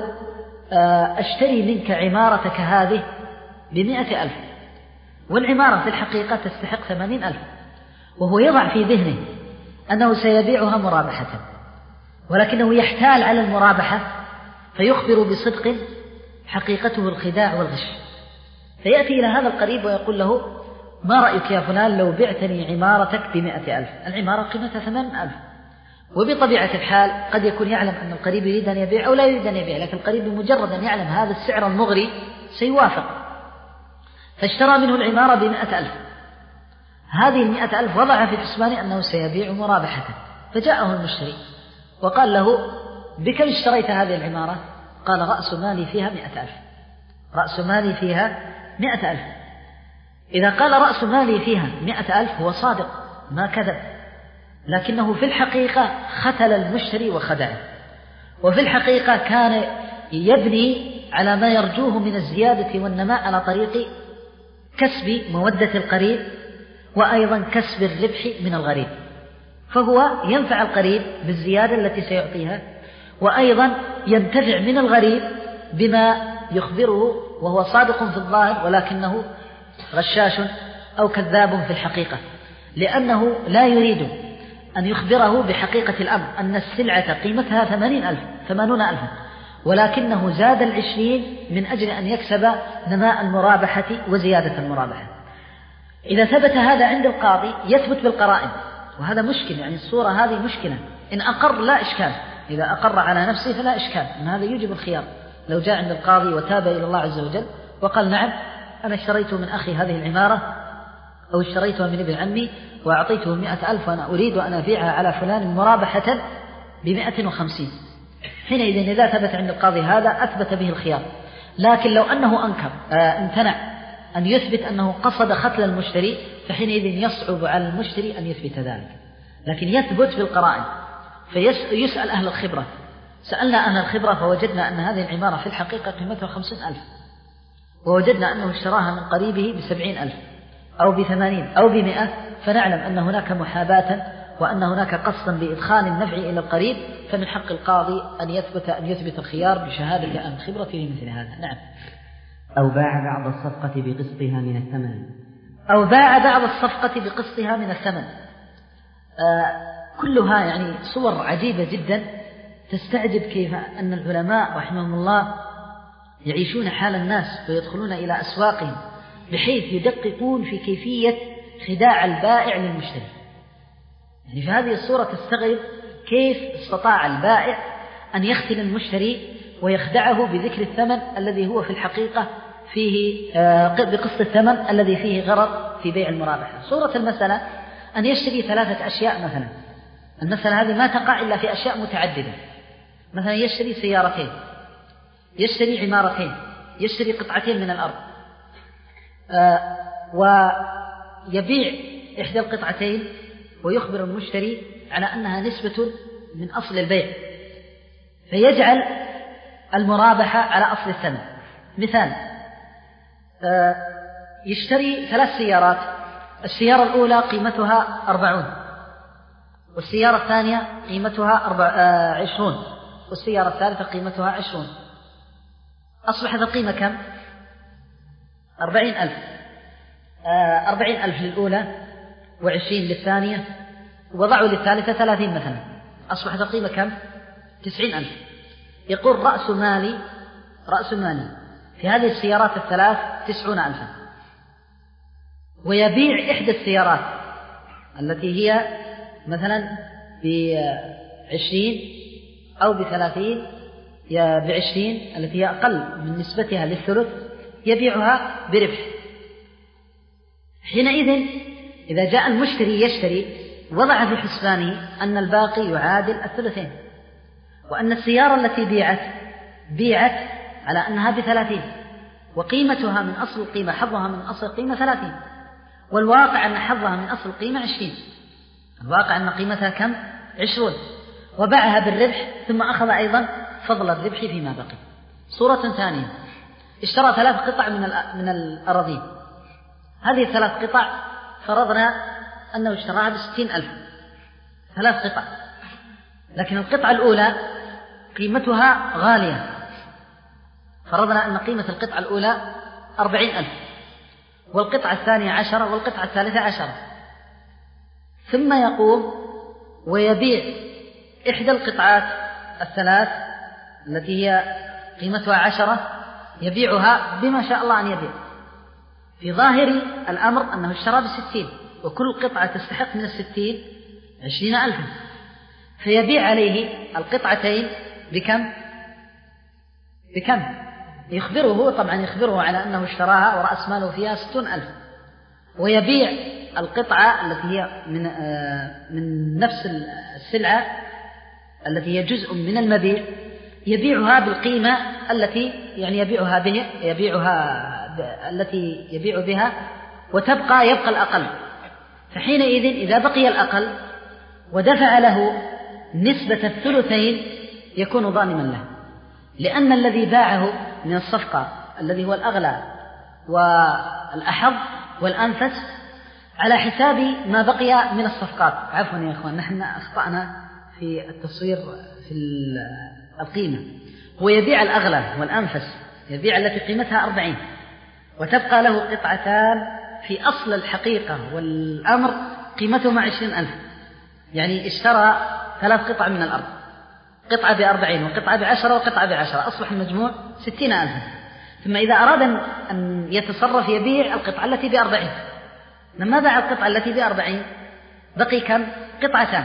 Speaker 2: آه أشتري منك عمارتك هذه بمئة ألف، والعمارة في الحقيقة تستحق ثمانين ألف، وهو يضع في ذهنه أنه سيبيعها مرابحة، ولكنه يحتال على المرابحة فيخبر بصدق حقيقته الخداع والغش، فيأتي إلى هذا القريب ويقول له ما رأيك يا فلان لو بعتني عمارتك بمئة ألف؟ العمارة قيمتها ثمان ألف، وبطبيعة الحال قد يكون يعلم أن القريب يريد أن يبيع أو لا يريد أن يبيع، لكن القريب بمجرد أن يعلم هذا السعر المغري سيوافق، فاشترى منه العمارة بمئة ألف. هذه المئة ألف وضع في حسبانه أنه سيبيع مرابحة، فجاءه المشتري وقال له بكم اشتريت هذه العمارة؟ قال رأس مالي فيها مئة ألف. رأس مالي فيها مئة ألف. إذا قال رأس مالي فيها مئة ألف هو صادق ما كذب، لكنه في الحقيقة ختل المشتري وخدعه، وفي الحقيقة كان يبني على ما يرجوه من الزيادة والنماء على طريق كسب مودة القريب وأيضا كسب الربح من الغريب، فهو ينفع القريب بالزيادة التي سيعطيها، وأيضا ينتفع من الغريب بما يخبره وهو صادق في الظاهر ولكنه غشاش أو كذاب في الحقيقة، لأنه لا يريد أن يخبره بحقيقة الأمر أن السلعة قيمتها ثمانين ألف ثمانون ألفا، ولكنه زاد العشرين من أجل أن يكسب نماء المرابحة وزيادة المرابحة. إذا ثبت هذا عند القاضي يثبت بالقرائن، وهذا مشكل، يعني الصورة هذه مشكلة. إن أقر لا إشكال، إذا أقر على نفسه فلا إشكال، إن هذا يوجب الخيار. لو جاء عند القاضي وتاب إلى الله عز وجل وقال نعم أنا اشتريت من أخي هذه العمارة أو اشتريتها من ابن عمي وأعطيته مئة ألف وأنا أريد أن أبيعها على فلان مرابحة بمئة وخمسين، حينئذ إذا ثبت عند القاضي هذا أثبت به الخيار. لكن لو أنه أنكر آه امتنع أن يثبت أنه قصد ختل المشتري، فحينئذ يصعب على المشتري أن يثبت ذلك، لكن يثبت بالقرائن. فيسأل أهل الخبرة، سألنا أهل الخبرة فوجدنا أن هذه العمارة في الحقيقة قيمتها خمسين ألف، ووجدنا أنه اشتراها من قريبه بسبعين ألف أو بثمانين أو بمئة، فنعلم أن هناك محاباة وأن هناك قصدا بإدخال النفع إلى القريب، فمن حق القاضي أن يثبت أن يثبت الخيار بشهادة أهل الخبرة لمثل هذا. نعم.
Speaker 1: أو باع بعض الصفقة بقسطها من الثمن.
Speaker 2: أو باع بعض الصفقة بقسطها من الثمن. آه كلها يعني صور عجيبة جدا، تستعجب كيف أن العلماء رحمهم الله يعيشون حال الناس ويدخلون إلى أسواقهم بحيث يدققون في كيفية خداع البائع للمشتري. يعني في هذه الصورة تستغرب كيف استطاع البائع أن يختل المشتري ويخدعه بذكر الثمن الذي هو في الحقيقة فيه بقسط الثمن الذي فيه غرض في بيع المرابحة. صورة المسألة أن يشتري ثلاثة أشياء مثلا، المسألة هذه ما تقع إلا في أشياء متعددة، مثلا يشتري سيارتين، يشتري عمارتين، يشتري قطعتين من الأرض، آه ويبيع إحدى القطعتين ويخبر المشتري على أنها نسبة من أصل البيع، فيجعل المرابحة على أصل الثمن. مثال، آه يشتري ثلاث سيارات، السيارة الأولى قيمتها أربعون، والسيارة الثانية قيمتها أربع آه عشرون، والسيارة الثالثة قيمتها عشرون. أصبحت القيمة كم؟ أربعين ألف. آه أربعين ألف للأولى وعشرين للثانية، وضعوا للثالثة ثلاثين مثلا، أصبحت القيمة كم؟ تسعين ألف. يقول رأس مالي رأس مالي في هذه السيارات الثلاث تسعون ألفا، ويبيع إحدى السيارات التي هي مثلا بعشرين أو بثلاثين، بعشرين التي هي أقل من نسبتها للثلث يبيعها بربح. حينئذ إذا جاء المشتري يشتري وضع في حسبانه أن الباقي يعادل الثلثين، وأن السيارة التي بيعت بيعت على أنها بثلاثين، وقيمتها من أصل القيمة، حظها من أصل القيمة ثلاثين، والواقع أن حظها من أصل القيمة عشرين، الواقع أن قيمتها كم؟ عشرون، وباعها بالربح ثم أخذ أيضا فضل الربح فيما بقي. صورة ثانية، اشترى ثلاث قطع من من الأراضين، هذه الثلاث قطع فرضنا أنه اشتراها بستين ألف، ثلاث قطع، لكن القطعة الأولى قيمتها غالية، فرضنا أن قيمة القطعة الأولى أربعين ألف، والقطعة الثانية عشرة، والقطعة الثالثة عشرة. ثم يقوم ويبيع إحدى القطعات الثلاث التي هي قيمتها عشرة، يبيعها بما شاء الله أن يبيع. في ظاهر الأمر أنه اشترى بستين، وكل قطعة تستحق من الستين عشرين ألفا، فيبيع عليه القطعتين بكم؟ بكم؟ يخبره، طبعا يخبره على أنه اشتراها ورأس ماله فيها ستون ألف، ويبيع القطعة التي هي من من نفس السلعة التي هي جزء من المبيع، يبيعها بالقيمة التي يعني يبيعها به يبيعها التي يبيع بها، وتبقى يبقى الأقل. فحينئذ إذا بقي الأقل ودفع له نسبة الثلثين يكون ضامنا له، لأن الذي باعه من الصفقة الذي هو الأغلى والأحظ والأنفس على حساب ما بقي من الصفقات. عفوا يا إخوان، نحن أخطأنا في التصوير في القيمة. هو يبيع الأغلى والأنفس، يبيع التي قيمتها أربعين، وتبقى له قطعتان في أصل الحقيقة والأمر قيمتهما عشرين ألف، يعني اشترى ثلاث قطع من الأرض، قطعة بأربعين وقطعة بعشرة وقطعة بعشرة، أصبح المجموع ستين ألفا. ثم إذا أراد أن يتصرف يبيع القطعة التي بأربعين، لما باع القطعة التي بأربعين بقي كم؟ قطعتان.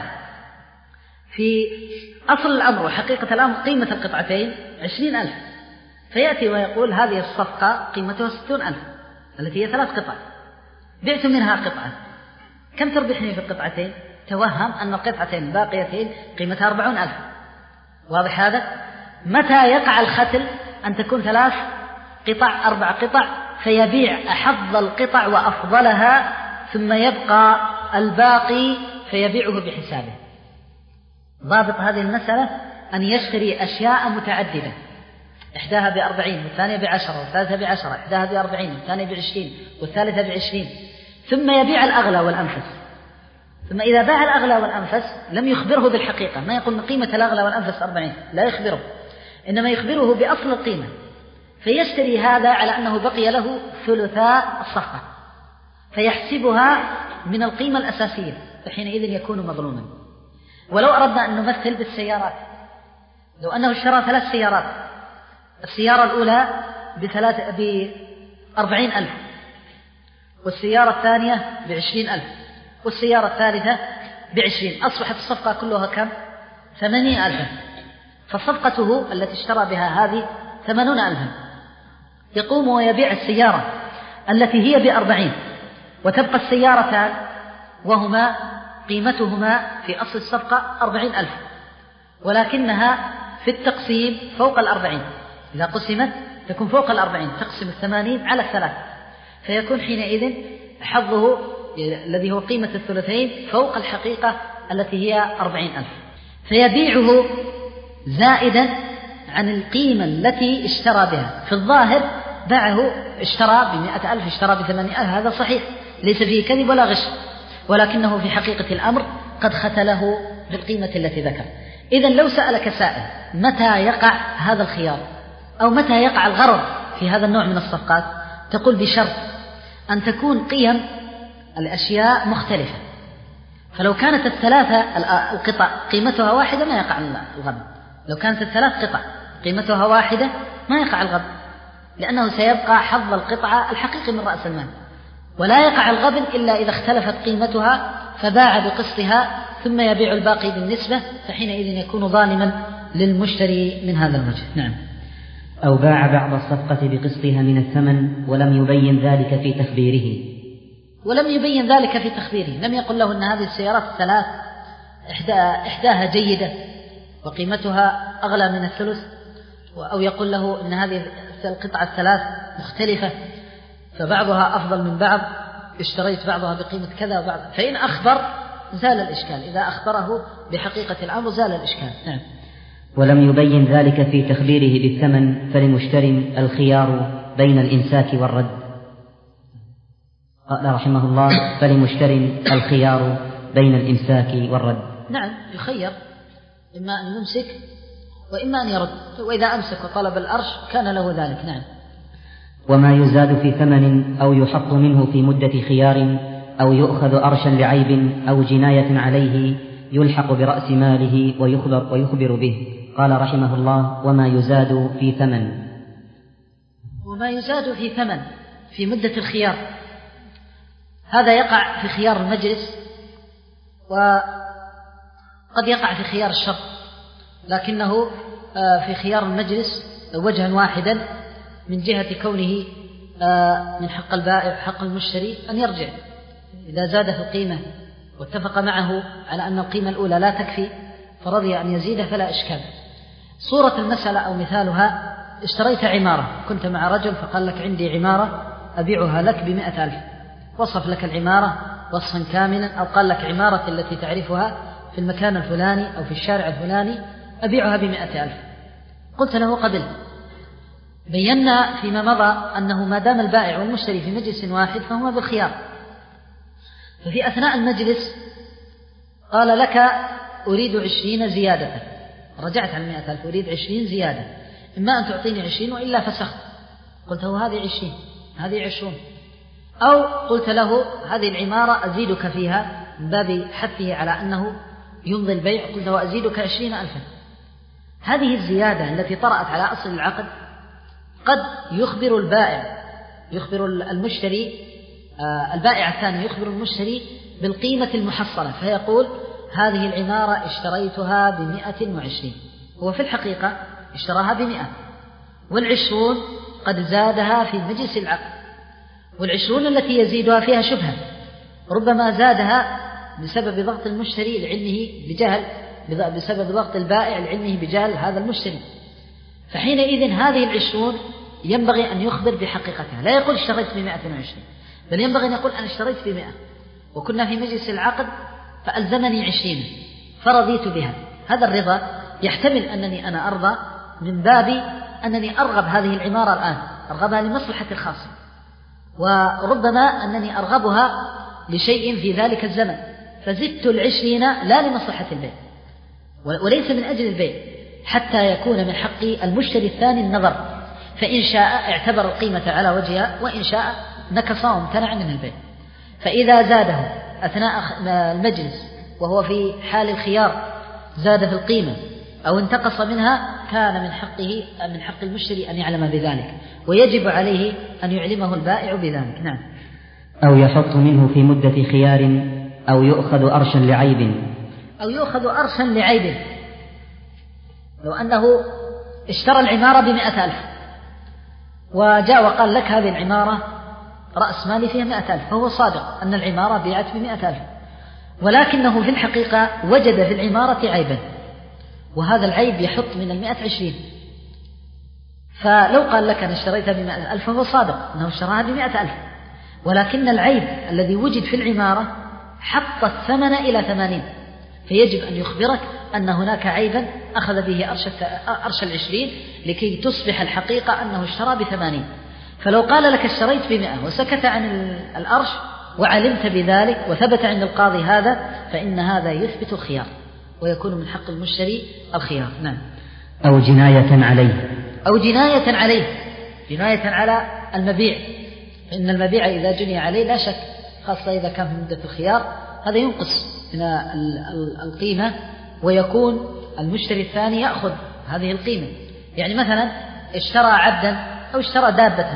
Speaker 2: في أصل الأمر وحقيقة الأمر قيمة القطعتين عشرين ألف، فيأتي ويقول هذه الصفقة قيمتها ستون ألف التي هي ثلاث قطع، بعت منها قطعة، كم تربحني في القطعتين؟ توهم أن القطعتين باقيتين قيمتها أربعون ألف. واضح هذا؟ متى يقع الختل؟ أن تكون ثلاث قطع أربع قطع، فيبيع أحظ القطع وأفضلها، ثم يبقى الباقي فيبيعه بحسابه. ضابط هذه المسألة أن يشتري أشياء متعددة، إحداها بأربعين والثانية بعشرة والثالثة بعشرة، إحداها بأربعين والثانية بعشرين والثالثة بعشرين، ثم يبيع الأغلى والأنفس. ثم إذا باع الأغلى والأنفس لم يخبره بالحقيقة، ما يقول قيمة الأغلى والأنفس أربعين، لا يخبره، إنما يخبره بأصل القيمة، فيشتري هذا على أنه بقي له ثلثاء الصفقة، فيحسبها من القيمة الأساسية، فحينئذ يكون مظلوما. ولو أردنا أن نمثل بالسيارات، لو أنه اشترى ثلاث سيارات، السيارة الأولى بثلاث بأربعين ألف، والسيارة الثانية بعشرين ألف، والسيارة الثالثة بعشرين، أصبحت الصفقة كلها كم؟ ثمانين ألفا. فصفقته التي اشترى بها هذه ثمانون ألفا. يقوم ويبيع السيارة التي هي بأربعين، وتبقى السيارتان وهما قيمتهما في أصل الصفقة أربعين ألف، ولكنها في التقسيم فوق الأربعين، إذا قسمت تكون فوق الأربعين، تقسم الثمانين على الثلاث، فيكون حينئذ حظه الذي هو قيمة الثلثين فوق الحقيقة التي هي أربعين ألف، فيبيعه زائدا عن القيمة التي اشترى بها. في الظاهر باعه اشترى بمئة ألف، اشترى بثمانية ألف، هذا صحيح ليس فيه كذب ولا غش، ولكنه في حقيقة الأمر قد ختله بالقيمة التي ذكر. إذن لو سألك سائل متى يقع هذا الخيار أو متى يقع الغرر في هذا النوع من الصفقات، تقول بشرط أن تكون قيم الأشياء مختلفة. فلو كانت الثلاثة القطع قيمتها واحدة ما يقع الغبن، لو كانت الثلاث قطع قيمتها واحدة ما يقع الغبن، لأنه سيبقى حظ القطعة الحقيقي من رأس المال، ولا يقع الغبن إلا إذا اختلفت قيمتها فباع بقسطها ثم يبيع الباقي بالنسبة، فحينئذ يكون ظالما للمشتري من هذا الوجه. نعم.
Speaker 1: أو باع بعض الصفقة بقسطها من الثمن ولم يبين ذلك في تخبيره.
Speaker 2: ولم يبين ذلك في تخبيره، لم يقل له أن هذه السيارات الثلاث إحداها جيدة وقيمتها أغلى من الثلث، أو يقول له أن هذه القطعة الثلاث مختلفة فبعضها أفضل من بعض، اشتريت بعضها بقيمة كذا وبعض، فإن أخبر زال الإشكال، إذا أخبره بحقيقة الأمر زال الإشكال. نعم.
Speaker 1: ولم يبين ذلك في تخبيره بالثمن فلمشتري الخيار بين الإمساك والرد. قال رحمه الله: فلمشتري الخيار بين الإمساك والرد.
Speaker 2: نعم، يخير إما أن يمسك وإما أن يرد، وإذا أمسك وطلب الأرش كان له ذلك. نعم.
Speaker 1: وما يزاد في ثمن أو يحط منه في مدة خيار أو يؤخذ أرشا لعيب أو جناية عليه يلحق برأس ماله ويخبر, ويخبر به. قال رحمه الله: وما يزاد في ثمن.
Speaker 2: وما يزاد في ثمن في مدة الخيار، هذا يقع في خيار المجلس وقد يقع في خيار الشرط، لكنه في خيار المجلس وجها واحدا من جهة كونه من حق البائع حق المشتري أن يرجع إذا زاد في القيمة واتفق معه على أن القيمة الأولى لا تكفي فرضي أن يزيد فلا إشكال. صورة المسألة أو مثالها: اشتريت عمارة، كنت مع رجل فقال لك عندي عمارة أبيعها لك بمئة ألف، وصف لك العمارة وصفا كاملا، أو قال لك عمارة التي تعرفها في المكان الفلاني أو في الشارع الفلاني أبيعها بمئة ألف، قلت له قبل. بينا فيما مضى أنه ما دام البائع والمشتري في مجلس واحد فهما بالخيار، ففي أثناء المجلس قال لك أريد عشرين زيادة، رجعت عن مئة ألف أريد عشرين زيادة، إما أن تعطيني عشرين وإلا فسخت، قلت له هذه عشرين هذه عشرون، أو قلت له هذه العمارة أزيدك فيها من باب حثه على أنه يمضي البيع، قلت له أزيدك عشرين ألفا. هذه الزيادة التي طرأت على أصل العقد قد يخبر البائع يخبر المشتري آه البائع الثاني يخبر المشتري بالقيمة المحصلة، فيقول هذه العمارة اشتريتها بمئة وعشرين، هو في الحقيقة اشتراها بمئة، والعشرون قد زادها في مجلس العقد، والعشرون التي يزيدها فيها شبهة، ربما زادها بسبب ضغط المشتري لعلمه بجهل، بسبب ضغط البائع لعلمه بجهل هذا المشتري، فحينئذ هذه العشرون ينبغي أن يخبر بحقيقتها، لا يقول اشتريت بمئة وعشرين، بل ينبغي أن يقول أنا اشتريت بمئة وكنا في مجلس العقد فألزمني عشرين فرضيت بها. هذا الرضا يحتمل أنني أنا أرضى من باب أنني أرغب هذه العمارة الآن، أرغبها لمصلحة الخاصة، وربما أنني أرغبها لشيء في ذلك الزمن فزدت العشرين لا لمصلحة البيع وليس من أجل البيع، حتى يكون من حق المشتري الثاني النظر، فإن شاء اعتبر القيمة على وجهها وإن شاء نكص وامتنع من البيع. فإذا زاده أثناء المجلس وهو في حال الخيار زاد في القيمة أو انتقص منها كان من حقه من حق المشتري أن يعلم بذلك، ويجب عليه أن يعلمه البائع بذلك. نعم.
Speaker 1: أو يحط منه في مدة خيار أو يؤخذ أرشا لعيب
Speaker 2: أو يؤخذ أرشا لعيب لو أنه اشترى العمارة بمئة ألف وجاء وقال لك هذه العمارة رأس مالي فيها مئة ألف، فهو صادق أن العمارة بيعت بمئة ألف، ولكنه في الحقيقة وجد في العمارة عيبا، وهذا العيب يحط من المئة عشرين، فلو قال لك أنا اشتريتها بمئة ألف فهو صادق أنه اشتراها بمئة ألف، ولكن العيب الذي وجد في العمارة حط الثمن إلى ثمانين، فيجب أن يخبرك أن هناك عيبا أخذ به أرش العشرين لكي تصبح الحقيقة أنه اشترى بثمانين. فلو قال لك اشتريت بمئة وسكت عن الأرش وعلمت بذلك وثبت عند القاضي هذا، فإن هذا يثبت الخيار ويكون من حق المشتري الخيار. نعم.
Speaker 1: أو جناية عليه
Speaker 2: أو جناية عليه جناية على المبيع، فإن المبيع إذا جني عليه لا شك، خاصة إذا كان في مدة الخيار، هذا ينقص من القيمة ويكون المشتري الثاني يأخذ هذه القيمة. يعني مثلا اشترى عبدا أو اشترى دابة،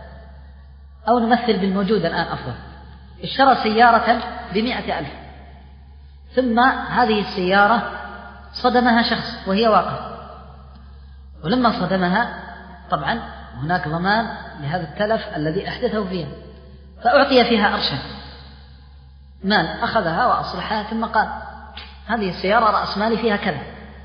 Speaker 2: أو نمثل بالموجود الآن أفضل، اشترى سيارة بمئة ألف، ثم هذه السيارة صدمها شخص وهي واقف، ولما صدمها طبعا هناك ضمان لهذا التلف الذي أحدثه فيها، فأعطي فيها أرشا مال، أخذها وأصلحها ثم قال هذه السيارة رأس مالي فيها كذا،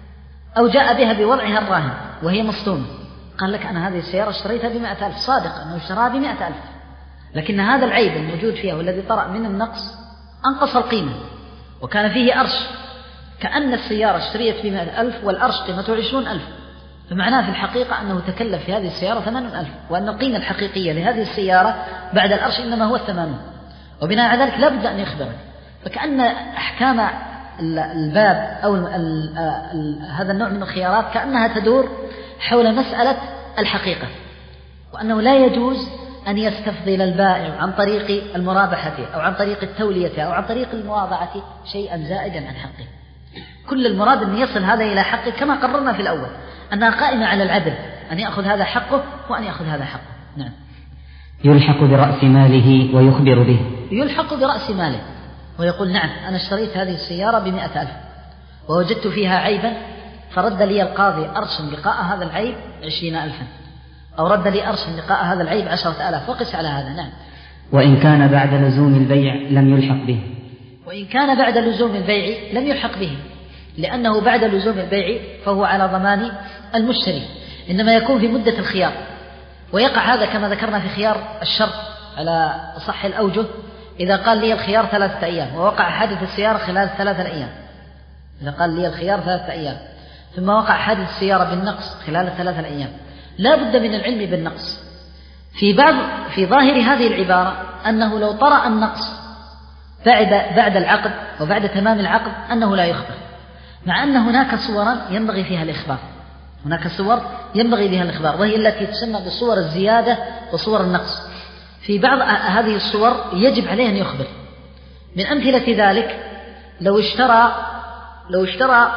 Speaker 2: أو جاء بها بوضعها الراهن وهي مصدومة، قال لك أنا هذه السيارة اشتريتها بمئة ألف، صادق أنه اشتراها بمئة ألف، لكن هذا العيب الموجود فيها والذي طرأ من النقص أنقص القيمة وكان فيه أرش، كأن السيارة اشتريت بمئة ألف والأرش قيمته عشرون ألف، فمعناه في الحقيقة أنه تكلف في هذه السيارة ثمانين ألف، وأن القيمة الحقيقية لهذه السيارة بعد الأرش إنما هو الثمانون، وبناء على ذلك لا بد أن يخبرك. فكأن أحكام الباب أو ال ال ال هذا النوع من الخيارات كأنها تدور حول مسألة الحقيقة، وأنه لا يجوز أن يستفضل البائع عن طريق المرابحة أو عن طريق التولية أو عن طريق المواضعة شيئا زائدا عن حقه. كل المراد أن يصل هذا إلى حقه كما قررنا في الأول، أنها قائمة على العدل، أن يأخذ هذا حقه وأن يأخذ هذا حقه. نعم.
Speaker 1: يلحق برأس ماله ويخبر به.
Speaker 2: يلحق برأس ماله ويقول نعم أنا اشتريت هذه السيارة بمئة ألف ووجدت فيها عيبا، فرد لي القاضي أرشا لقاء هذا العيب عشرين ألفا، أو رد لي أرشا لقاء هذا العيب عشرة آلاف، وقس على هذا. نعم.
Speaker 1: وإن كان بعد لزوم البيع لم يلحق به.
Speaker 2: وإن كان بعد لزوم البيع لم يلحق به، لأنه بعد لزوم البيع فهو على ضمان المشتري، إنما يكون في مدة الخيار، ويقع هذا كما ذكرنا في خيار الشرط على أصح الأوجه، إذا قال لي الخيار ثلاثة أيام ووقع حادث السيارة خلال ثلاثة أيام، إذا قال لي الخيار ثلاثة أيام ثم وقع حادث السيارة بالنقص خلال ثلاثة أيام، لا بد من العلم بالنقص. في بعض في ظاهر هذه العبارة أنه لو طرأ النقص بعد بعد العقد وبعد تمام العقد أنه لا يخبر، مع أن هناك صورا ينبغي فيها الإخبار، هناك صور ينبغي بها الإخبار، وهي التي تسمى بصور الزيادة وصور النقص. في بعض هذه الصور يجب عليه أن يخبر. من أمثلة ذلك لو اشترى لو اشترى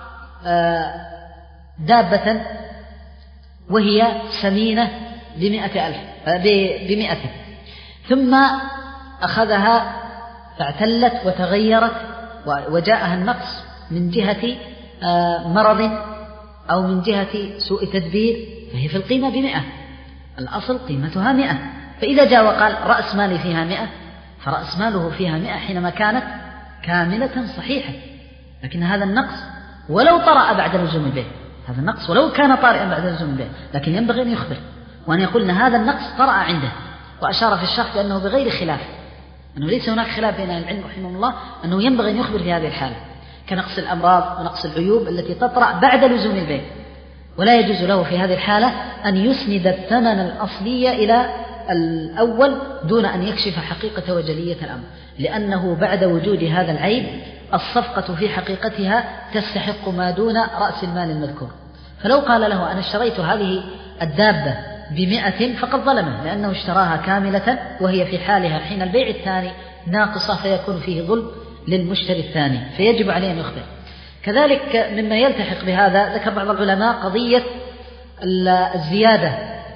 Speaker 2: دابة وهي سمينة بمئة ألف بمئة، ثم أخذها فاعتلت وتغيرت وجاءها النقص من جهة مرض أو من جهة سوء تدبير، فهي في القيمة بمئة، الأصل قيمتها مئة، فإذا جاء وقال رأس مالي فيها مئة فرأس ماله فيها مئة حينما كانت كاملة صحيحة، لكن هذا النقص ولو طرأ بعد لزوم البيع، هذا النقص ولو كان طارئا بعد لزوم البيع، لكن ينبغي أن يخبر وأن يقول أن هذا النقص طرأ عنده، وأشار في الشرح بأنه بغير خلاف، أنه ليس هناك خلاف بين العلم رحمه الله أنه ينبغي أن يخبر في هذه الحالة، كنقص الأمراض ونقص العيوب التي تطرأ بعد لزوم البيع، ولا يجوز له في هذه الحالة أن يسند الثمن الأصلي إلى الأول دون أن يكشف حقيقة وجلية الأمر، لأنه بعد وجود هذا العيب الصفقة في حقيقتها تستحق ما دون رأس المال المذكور. فلو قال له أنا اشتريت هذه الدابة بمئة فقد ظلمه، لأنه اشتراها كاملة وهي في حالها حين البيع الثاني ناقصة، فيكون فيه ظلم للمشتري الثاني، فيجب عليه أن يخبر. كذلك مما يلتحق بهذا ذكر بعض العلماء قضية الزيادة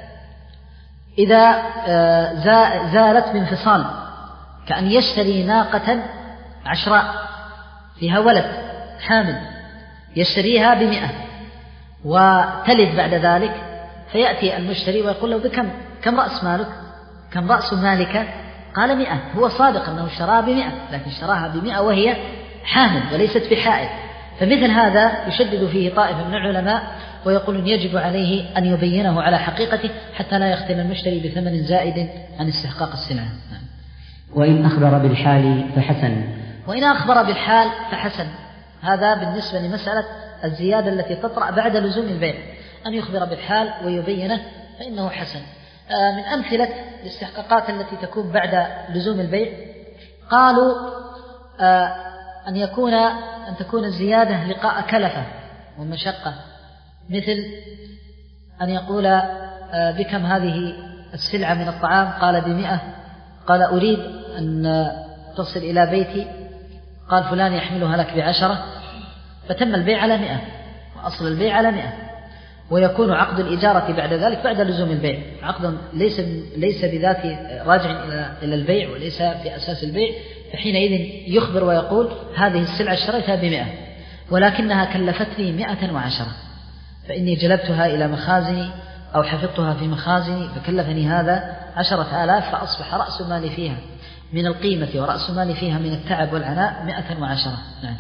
Speaker 2: إذا زالت بانفصال، كأن يشتري ناقة عشراء فيها ولد حامل يشتريها بمئة وتلد بعد ذلك، فيأتي المشتري ويقول له بكم كم رأس مالك كم رأس مالك؟ قال مئة، هو صادق أنه اشتراها بمئة، لكن اشتراها بمئة وهي حامل وليست بحائل، فمثل هذا يشدد فيه طائفة من العلماء ويقولون يجب عليه أن يبينه على حقيقته حتى لا يختل المشتري بثمن زائد عن استحقاق السلعة.
Speaker 1: وإن أخبر بالحال فحسن.
Speaker 2: وإن أخبر بالحال فحسن. هذا بالنسبة لمسألة الزيادة التي تطرأ بعد لزوم البيع، أن يخبر بالحال ويبينه فإنه حسن. من أمثلة الاستحقاقات التي تكون بعد لزوم البيع قالوا أن يكون أن تكون الزيادة لقاء كلفة ومشقة، مثل أن يقول بكم هذه السلعة من الطعام؟ قال بمئة. قال أريد أن تصل إلى بيتي، قال فلان يحملها لك بعشرة، فتم البيع على مئة وأصل البيع على مئة، ويكون عقد الإجارة بعد ذلك بعد لزوم البيع عقد ليس ليس بذات راجع إلى إلى البيع وليس في أساس البيع، فحينئذ يخبر ويقول هذه السلعة اشتريتها بمئة ولكنها كلفتني مئة وعشرة، فإني جلبتها إلى مخازني أو حفظتها في مخازني فكلفني هذا عشرة آلاف، فأصبح رأس مالي فيها من القيمة ورأس مالي فيها من التعب والعناء مئة وعشرة. نعم.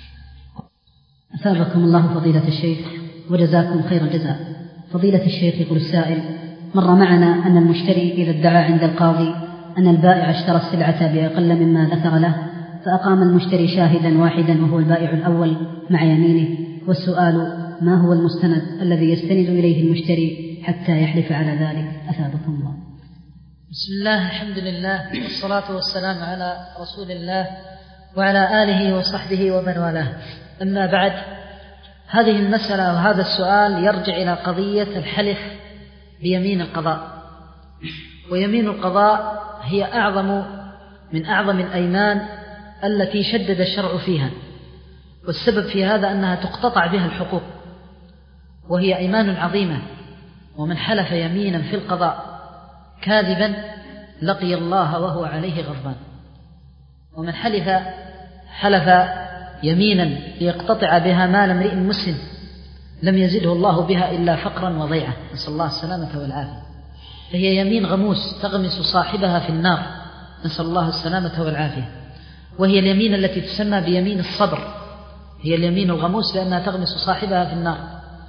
Speaker 3: أثابكم الله فضيلة الشيخ وجزاكم خير الجزاء. فضيلة الشيخ يقول السائل: مر معنا أن المشتري إذا ادعى عند القاضي أن البائع اشترى السلعة بأقل مما ذكر له، فأقام المشتري شاهدا واحدا وهو البائع الأول مع يمينه، والسؤال: ما هو المستند الذي يستند إليه المشتري حتى يحلف على ذلك؟ أثابكم الله.
Speaker 2: بسم الله، الحمد لله، والصلاة والسلام على رسول الله وعلى آله وصحبه ومن والاه. أما بعد، هذه المسألة وهذا السؤال يرجع إلى قضية الحلف بيمين القضاء. ويمين القضاء هي أعظم من أعظم الأيمان التي شدد الشرع فيها، والسبب في هذا أنها تقتطع بها الحقوق، وهي أيمان عظيمة. ومن حلف يمينا في القضاء كاذبا لقي الله وهو عليه غضبان. ومن حلف حلف يمينا ليقتطع بها مال امرئ مسلم لم يزده الله بها إلا فقرا وضيعة، نسأل الله السلامة والعافية. فهي يمين غموس تغمس صاحبها في النار، نسأل الله السلامة والعافية. وهي اليمين التي تسمى بيمين الصبر، هي اليمين الغموس لأنها تغمس صاحبها في النار.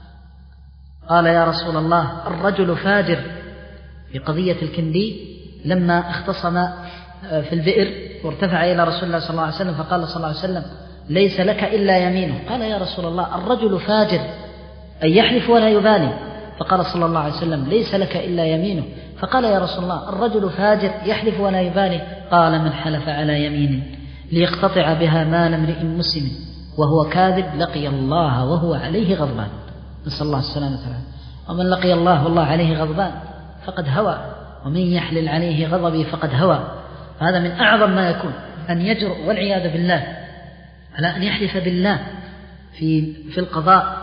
Speaker 2: قال يا رسول الله: الرجل فاجر في قضية الكندي لما اختصم في البئر وارتفع إلى رسول الله صلى الله عليه وسلم، فقال صلى الله عليه وسلم: ليس لك إلا يمينه. قال يا رسول الله: الرجل فاجر أي يحلف ولا يبالي. فقال صلى الله عليه وسلم: ليس لك إلا يمينه. فقال يا رسول الله: الرجل فاجر يحلف ولا يبالي. قال: من حلف على يمين ليقتطع بها مال امرئ مسلم وهو كاذب لقي الله وهو عليه غضبان، نسأل الله السلامة والعافية. ومن لقي الله والله عليه غضبان فقد هوى، ومن يحلل عليه غضبي فقد هوى. هذا من أعظم ما يكون، أن يجرؤ والعياذ بالله على أن يحلف بالله في في القضاء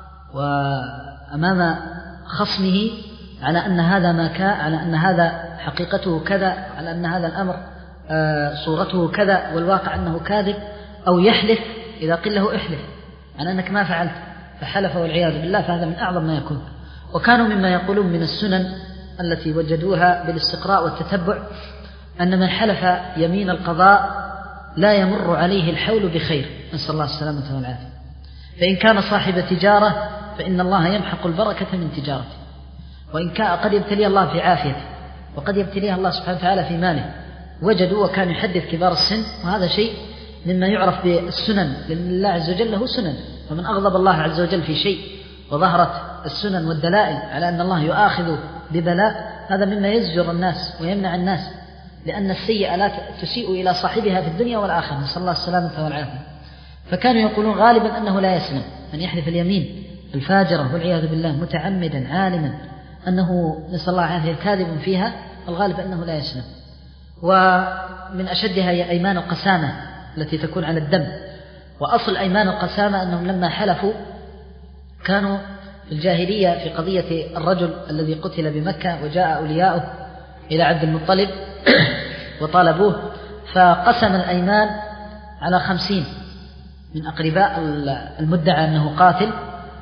Speaker 2: وأمام خصمه على أن هذا ما كان، على أن هذا حقيقته كذا، على أن هذا الأمر صورته كذا والواقع أنه كاذب، أو يحلف إذا قيل له احلف على أنك ما فعلت فحلف والعياذ بالله، فهذا من أعظم ما يكون. وكانوا مما يقولون من السنن التي وجدوها بالاستقراء والتتبع أن من حلف يمين القضاء لا يمر عليه الحول بخير، نسأل الله السلامة والعافية. فإن كان صاحب تجارة فإن الله يمحق البركة من تجارته، وإن كان قد يبتلي الله في عافيته وقد يبتليه الله سبحانه وتعالى في ماله. وجدوا وكان يحدث كبار السن، وهذا شيء مما يعرف بالسنن، لأن الله عز وجل له سنن، فمن أغضب الله عز وجل في شيء وظهرت السنن والدلائل على أن الله يؤاخذ ببلاء، هذا مما يزجر الناس ويمنع الناس، لأن السيئة لا تسيء إلى صاحبها في الدنيا والآخرة، نسأل الله السلامة والعافية. فكانوا يقولون غالبا أنه لا يسلم من يحلف اليمين الفاجرة والعياذ بالله متعمدا عالما أنه نسأل الله العافية كاذب فيها، الغالب أنه لا يسلم. ومن أشدها هي أيمان القسامة التي تكون على الدم. وأصل أيمان القسامة أنهم لما حلفوا كانوا في الجاهلية في قضية الرجل الذي قتل بمكة وجاء أولياؤه إلى عبد المطلب وطالبوه، فقسم الأيمان على خمسين من أقرباء المدعى أنه قاتل،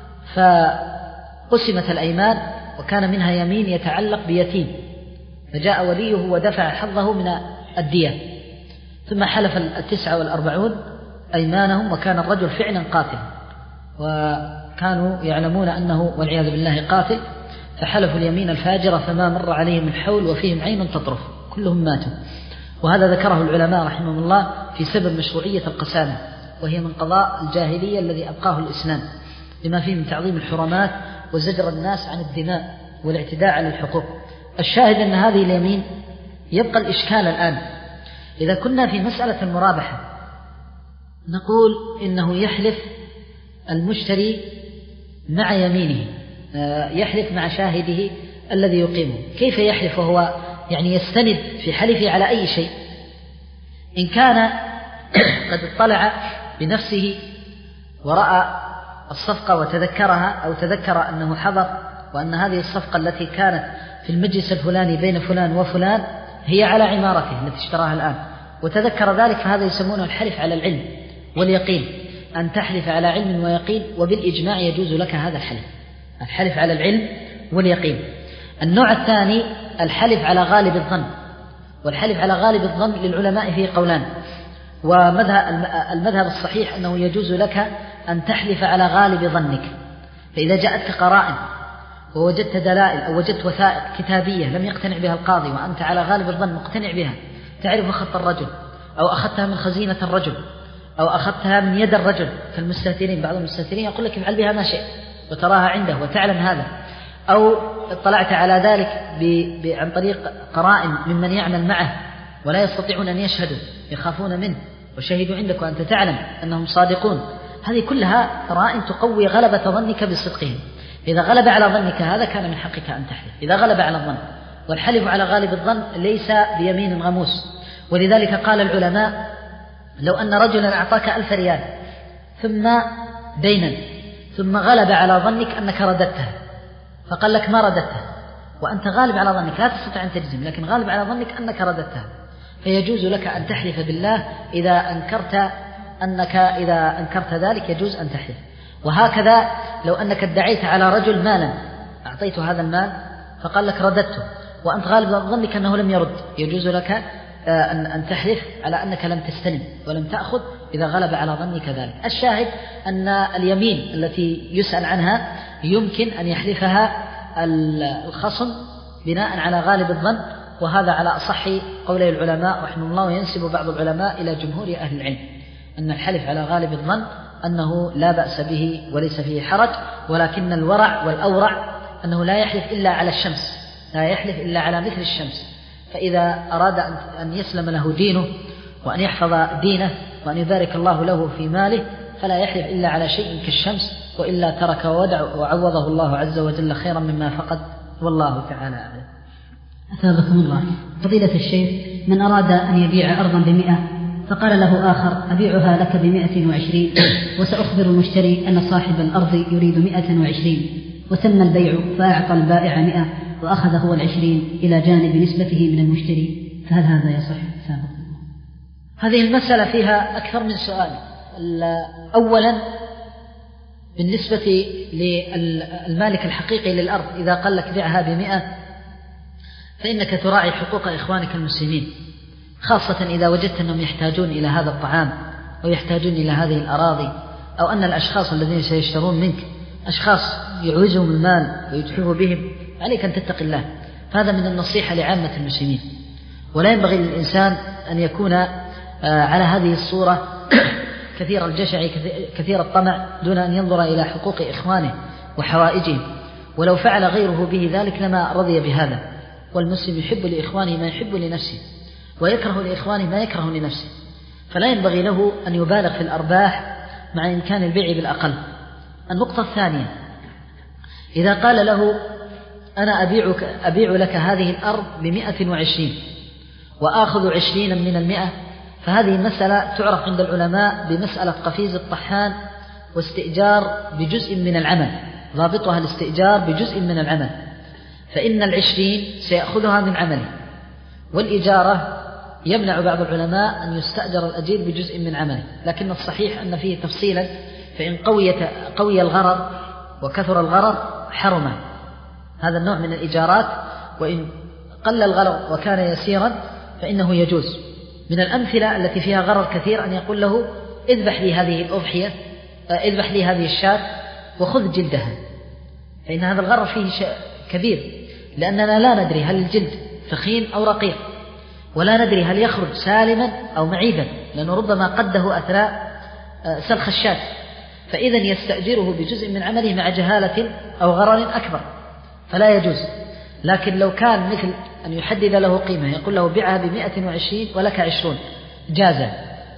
Speaker 2: فقسمت الأيمان وكان منها يمين يتعلق بيتيم، فجاء وليه ودفع حظه من الدية، ثم حلف التسعة والأربعون أيمانهم وكان الرجل فعلا قاتل وكانوا يعلمون أنه والعياذ بالله قاتل، فحلفوا اليمين الفاجرة فما مر عليهم الحول وفيهم عين تطرف، كلهم ماتوا. وهذا ذكره العلماء رحمهم الله في سبب مشروعية القسامة، وهي من قضاء الجاهلية الذي أبقاه الإسلام، لما فيه من تعظيم الحرمات وزجر الناس عن الدماء والاعتداء على الحقوق. الشاهد أن هذه اليمين يبقى الإشكال الآن، إذا كنا في مسألة المرابحة نقول إنه يحلف المشتري مع يمينه، يحلف مع شاهده الذي يقيمه. كيف يحلف وهو يعني يستند في حلفه على أي شيء؟ إن كان قد اطلع بنفسه ورأى الصفقة وتذكرها، أو تذكر أنه حضر وأن هذه الصفقة التي كانت في المجلس الفلاني بين فلان وفلان هي على عمارته التي اشتراها الآن، وتذكر ذلك، فهذا يسمونه الحلف على العلم واليقين، أن تحلف على علم ويقين، وبالإجماع يجوز لك هذا الحلف، الحلف على العلم واليقين. النوع الثاني الحلف على غالب الظن، والحلف على غالب الظن للعلماء فيه قولان، والمذهب الصحيح أنه يجوز لك أن تحلف على غالب ظنك. فإذا جاءتك قرائن ووجدت دلائل أو وجدت وثائق كتابية لم يقتنع بها القاضي وأنت على غالب الظن مقتنع بها، تعرف خط الرجل، أو أخذتها من خزينة الرجل، أو أخذتها من يد الرجل، كالمستهترين، بعض المستهترين يقول لك افعل بها ما شئت وتراها عنده وتعلم هذا، أو اطلعت على ذلك ب... ب... عن طريق قرائن ممن يعمل معه ولا يستطيعون أن يشهدوا، يخافون منه، وشهدوا عندك وأنت تعلم أنهم صادقون. هذه كلها قرائن تقوي غلبة ظنك بصدقهم. إذا غلب على ظنك هذا كان من حقك أن تحلف، إذا غلب على الظن. والحلف على غالب الظن ليس بيمين غموس، ولذلك قال العلماء لو أن رجلا أعطاك ألف ريال ثم دينا، ثم غلب على ظنك أنك رددتها، فقال لك ما رددتها، وأنت غالب على ظنك لا تستطيع أن تجزم، لكن غالب على ظنك أنك رددتها، فيجوز لك أن تحلف بالله إذا أنكرت أنك إذا أنكرت ذلك يجوز أن تحلف. وهكذا لو أنك ادعيت على رجل مالا، أعطيت هذا المال فقال لك رددته، وأنت غالب ظنك أنه لم يرد، يجوز لك أن تحلف على أنك لم تستلم ولم تأخذ إذا غلب على ظنك ذلك. الشاهد أن اليمين التي يسأل عنها يمكن أن يحلفها الخصم بناء على غالب الظن، وهذا على أصح قولي العلماء رحمه الله. وينسب بعض العلماء إلى جمهور أهل العلم أن الحلف على غالب الظن أنه لا بأس به وليس فيه حرج، ولكن الورع والأورع أنه لا يحلف إلا على الشمس، لا يحلف إلا على مثل الشمس. فإذا أراد أن يسلم له دينه وأن يحفظ دينه وأن يبارك الله له في ماله فلا يحلف إلا على شيء كالشمس، وإلا ترك وودع وعوضه الله عز وجل خيرا مما فقد، والله تعالى أعلم.
Speaker 3: أثابكم الله. فضيلة الشيخ، من أراد أن يبيع أرضا بمئة فقال له آخر أبيعها لك بمئة وعشرين، وسأخبر المشتري أن صاحب الأرض يريد مئة وعشرين، وتم البيع فأعطى البائع مئة وأخذ هو العشرين إلى جانب نسبته من المشتري، فهل هذا يصح؟ أثابكم.
Speaker 2: هذه المسألة فيها أكثر من سؤال. أولا بالنسبة للمالك الحقيقي للأرض، إذا قال لك بيعها بمئة فإنك تراعي حقوق إخوانك المسلمين، خاصة إذا وجدت أنهم يحتاجون إلى هذا الطعام أو يحتاجون إلى هذه الأراضي، أو أن الأشخاص الذين سيشترون منك أشخاص يعوزهم المال ويتحف بهم، عليك أن تتقي الله. فهذا من النصيحة لعامة المسلمين، ولا ينبغي للإنسان أن يكون على هذه الصورة كثير الجشع كثير الطمع دون أن ينظر إلى حقوق إخوانه وحوائجهم، ولو فعل غيره به ذلك لما رضي بهذا. والمسلم يحب لإخوانه ما يحب لنفسه، ويكره لإخوانه ما يكره لنفسه، فلا ينبغي له أن يبالغ في الأرباح مع إمكان البيع بالأقل. النقطة الثانية، إذا قال له أنا أبيعك أبيع لك هذه الأرض بمئة وعشرين وآخذ عشرين من المئة، فهذه المسألة تعرف عند العلماء بمسألة قفيز الطحان واستئجار بجزء من العمل، ضابطها الاستئجار بجزء من العمل، فإن العشرين سيأخذها من عمله، والإجارة يمنع بعض العلماء أن يستأجر الأجير بجزء من عمله، لكن الصحيح أن فيه تفصيلا، فإن قوية قوي الغرض وكثر الغرض حرم هذا النوع من الإجارات، وإن قل الغرض وكان يسيرا فإنه يجوز. من الأمثلة التي فيها غرض كثير أن يقول له اذبح لي هذه الأضحية اذبح لي هذه الشاة وخذ جلدها، فإن هذا الغرر فيه شيء كبير، لأننا لا ندري هل الجلد ثخين أو رقيق، ولا ندري هل يخرج سالما أو معيبا، لأنه ربما قده أثناء سلخ الشاة، فإذا يستأجره بجزء من عمله مع جهالة أو غرر أكبر فلا يجوز. لكن لو كان مثل أن يحدد له قيمة، يقول له بيعها بمئة وعشرين ولك عشرون، جازا.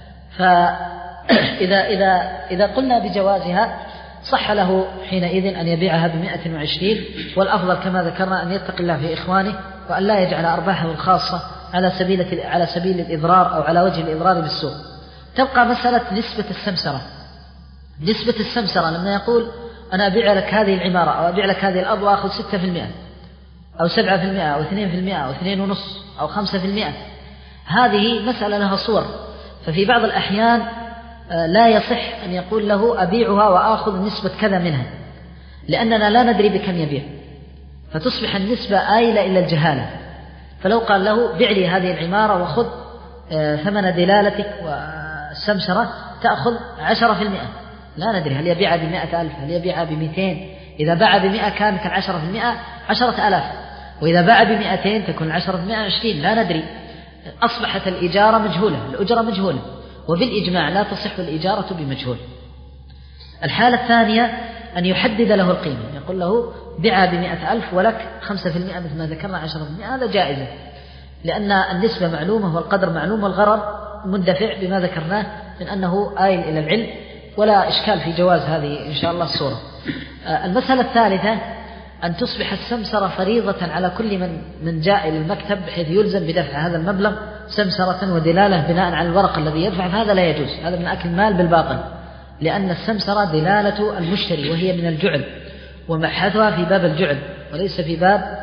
Speaker 2: فإذا إذا إذا قلنا بجوازها صح له حينئذ أن يبيعها بمئة وعشرين، والأفضل كما ذكرنا أن يتقي الله في إخوانه، وأن لا يجعل أرباحه الخاصة على سبيل على سبيل الإضرار أو على وجه الإضرار بالسوق. تبقى مسألة نسبة السمسرة. نسبة السمسرة لما يقول أنا أبيع لك هذه العمارة أو أبيع لك هذه الأرض وأخذ ستة في المئة أو سبعة في المئة أو اثنين في المئة أو اثنين ونص أو خمسة في المئة، هذه مسألة لها صور. ففي بعض الأحيان لا يصح أن يقول له أبيعها وأخذ نسبة كذا منها، لأننا لا ندري بكم يبيع، فتصبح النسبة آيلة إلى الجهالة. فلو قال له بيع لي هذه العمارة وخذ ثمن دلالتك والسمسرة تأخذ عشرة في المئة، لا ندري هل يبيعها بمئة ألف، هل يبيعها بمئتين. إذا باع بمئة كانت العشرة في المئة عشرة ألاف، وإذا باع بمئتين تكون العشرة في المئة عشرين، لا ندري. أصبحت الإجارة مجهولة، الأجرة مجهولة، وبالإجماع لا تصح الإجارة بمجهول. الحالة الثانية أن يحدد له القيمة، يقول له بيعها بمئة ألف ولك خمسة في المئة مثل ما ذكرنا عشرة في المئة، هذا جائزة، لأن النسبة معلومة والقدر معلوم والغرر مندفع بما ذكرناه من أنه آيل إلى العلم، ولا إشكال في جواز هذه إن شاء الله الصورة. المسألة الثالثة أن تصبح السمسرة فريضة على كل من من جاء إلى المكتب بحيث يلزم بدفع هذا المبلغ سمسرة ودلالة بناء على الورق الذي يدفع، هذا لا يجوز، هذا من أكل المال بالباطل، لأن السمسرة دلالة المشتري وهي من الجعل، ومبحثها في باب الجعل وليس في باب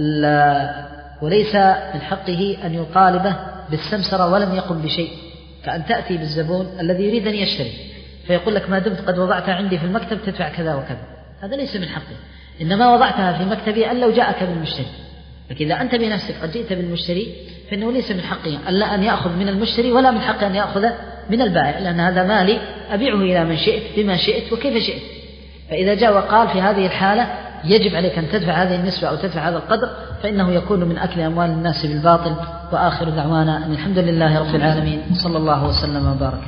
Speaker 2: وليس من حقه أن يطالبه بالسمسرة ولم يقم بشيء، كأن تأتي بالزبون الذي يريد أن يشتري فيقول لك ما دمت قد وضعتها عندي في المكتب تدفع كذا وكذا، هذا ليس من حقه، إنما وضعتها في مكتبي أن لو جاءك بالمشتري. لكن إذا أنت بنفسك قد جئت بالمشتري فإنه ليس من حقه ألا أن يأخذ من المشتري ولا من حقه أن يأخذ من البائع، لأن هذا مالي أبيعه إلى من شئت بما شئت وكيف شئت. فإذا جاء وقال في هذه الحالة يجب عليك أن تدفع هذه النسبة أو تدفع هذا القدر، فإنه يكون من أكل أموال الناس بالباطل. وآخر دعوانا أن الحمد لله رب العالمين، صلى الله وسلم وبارك.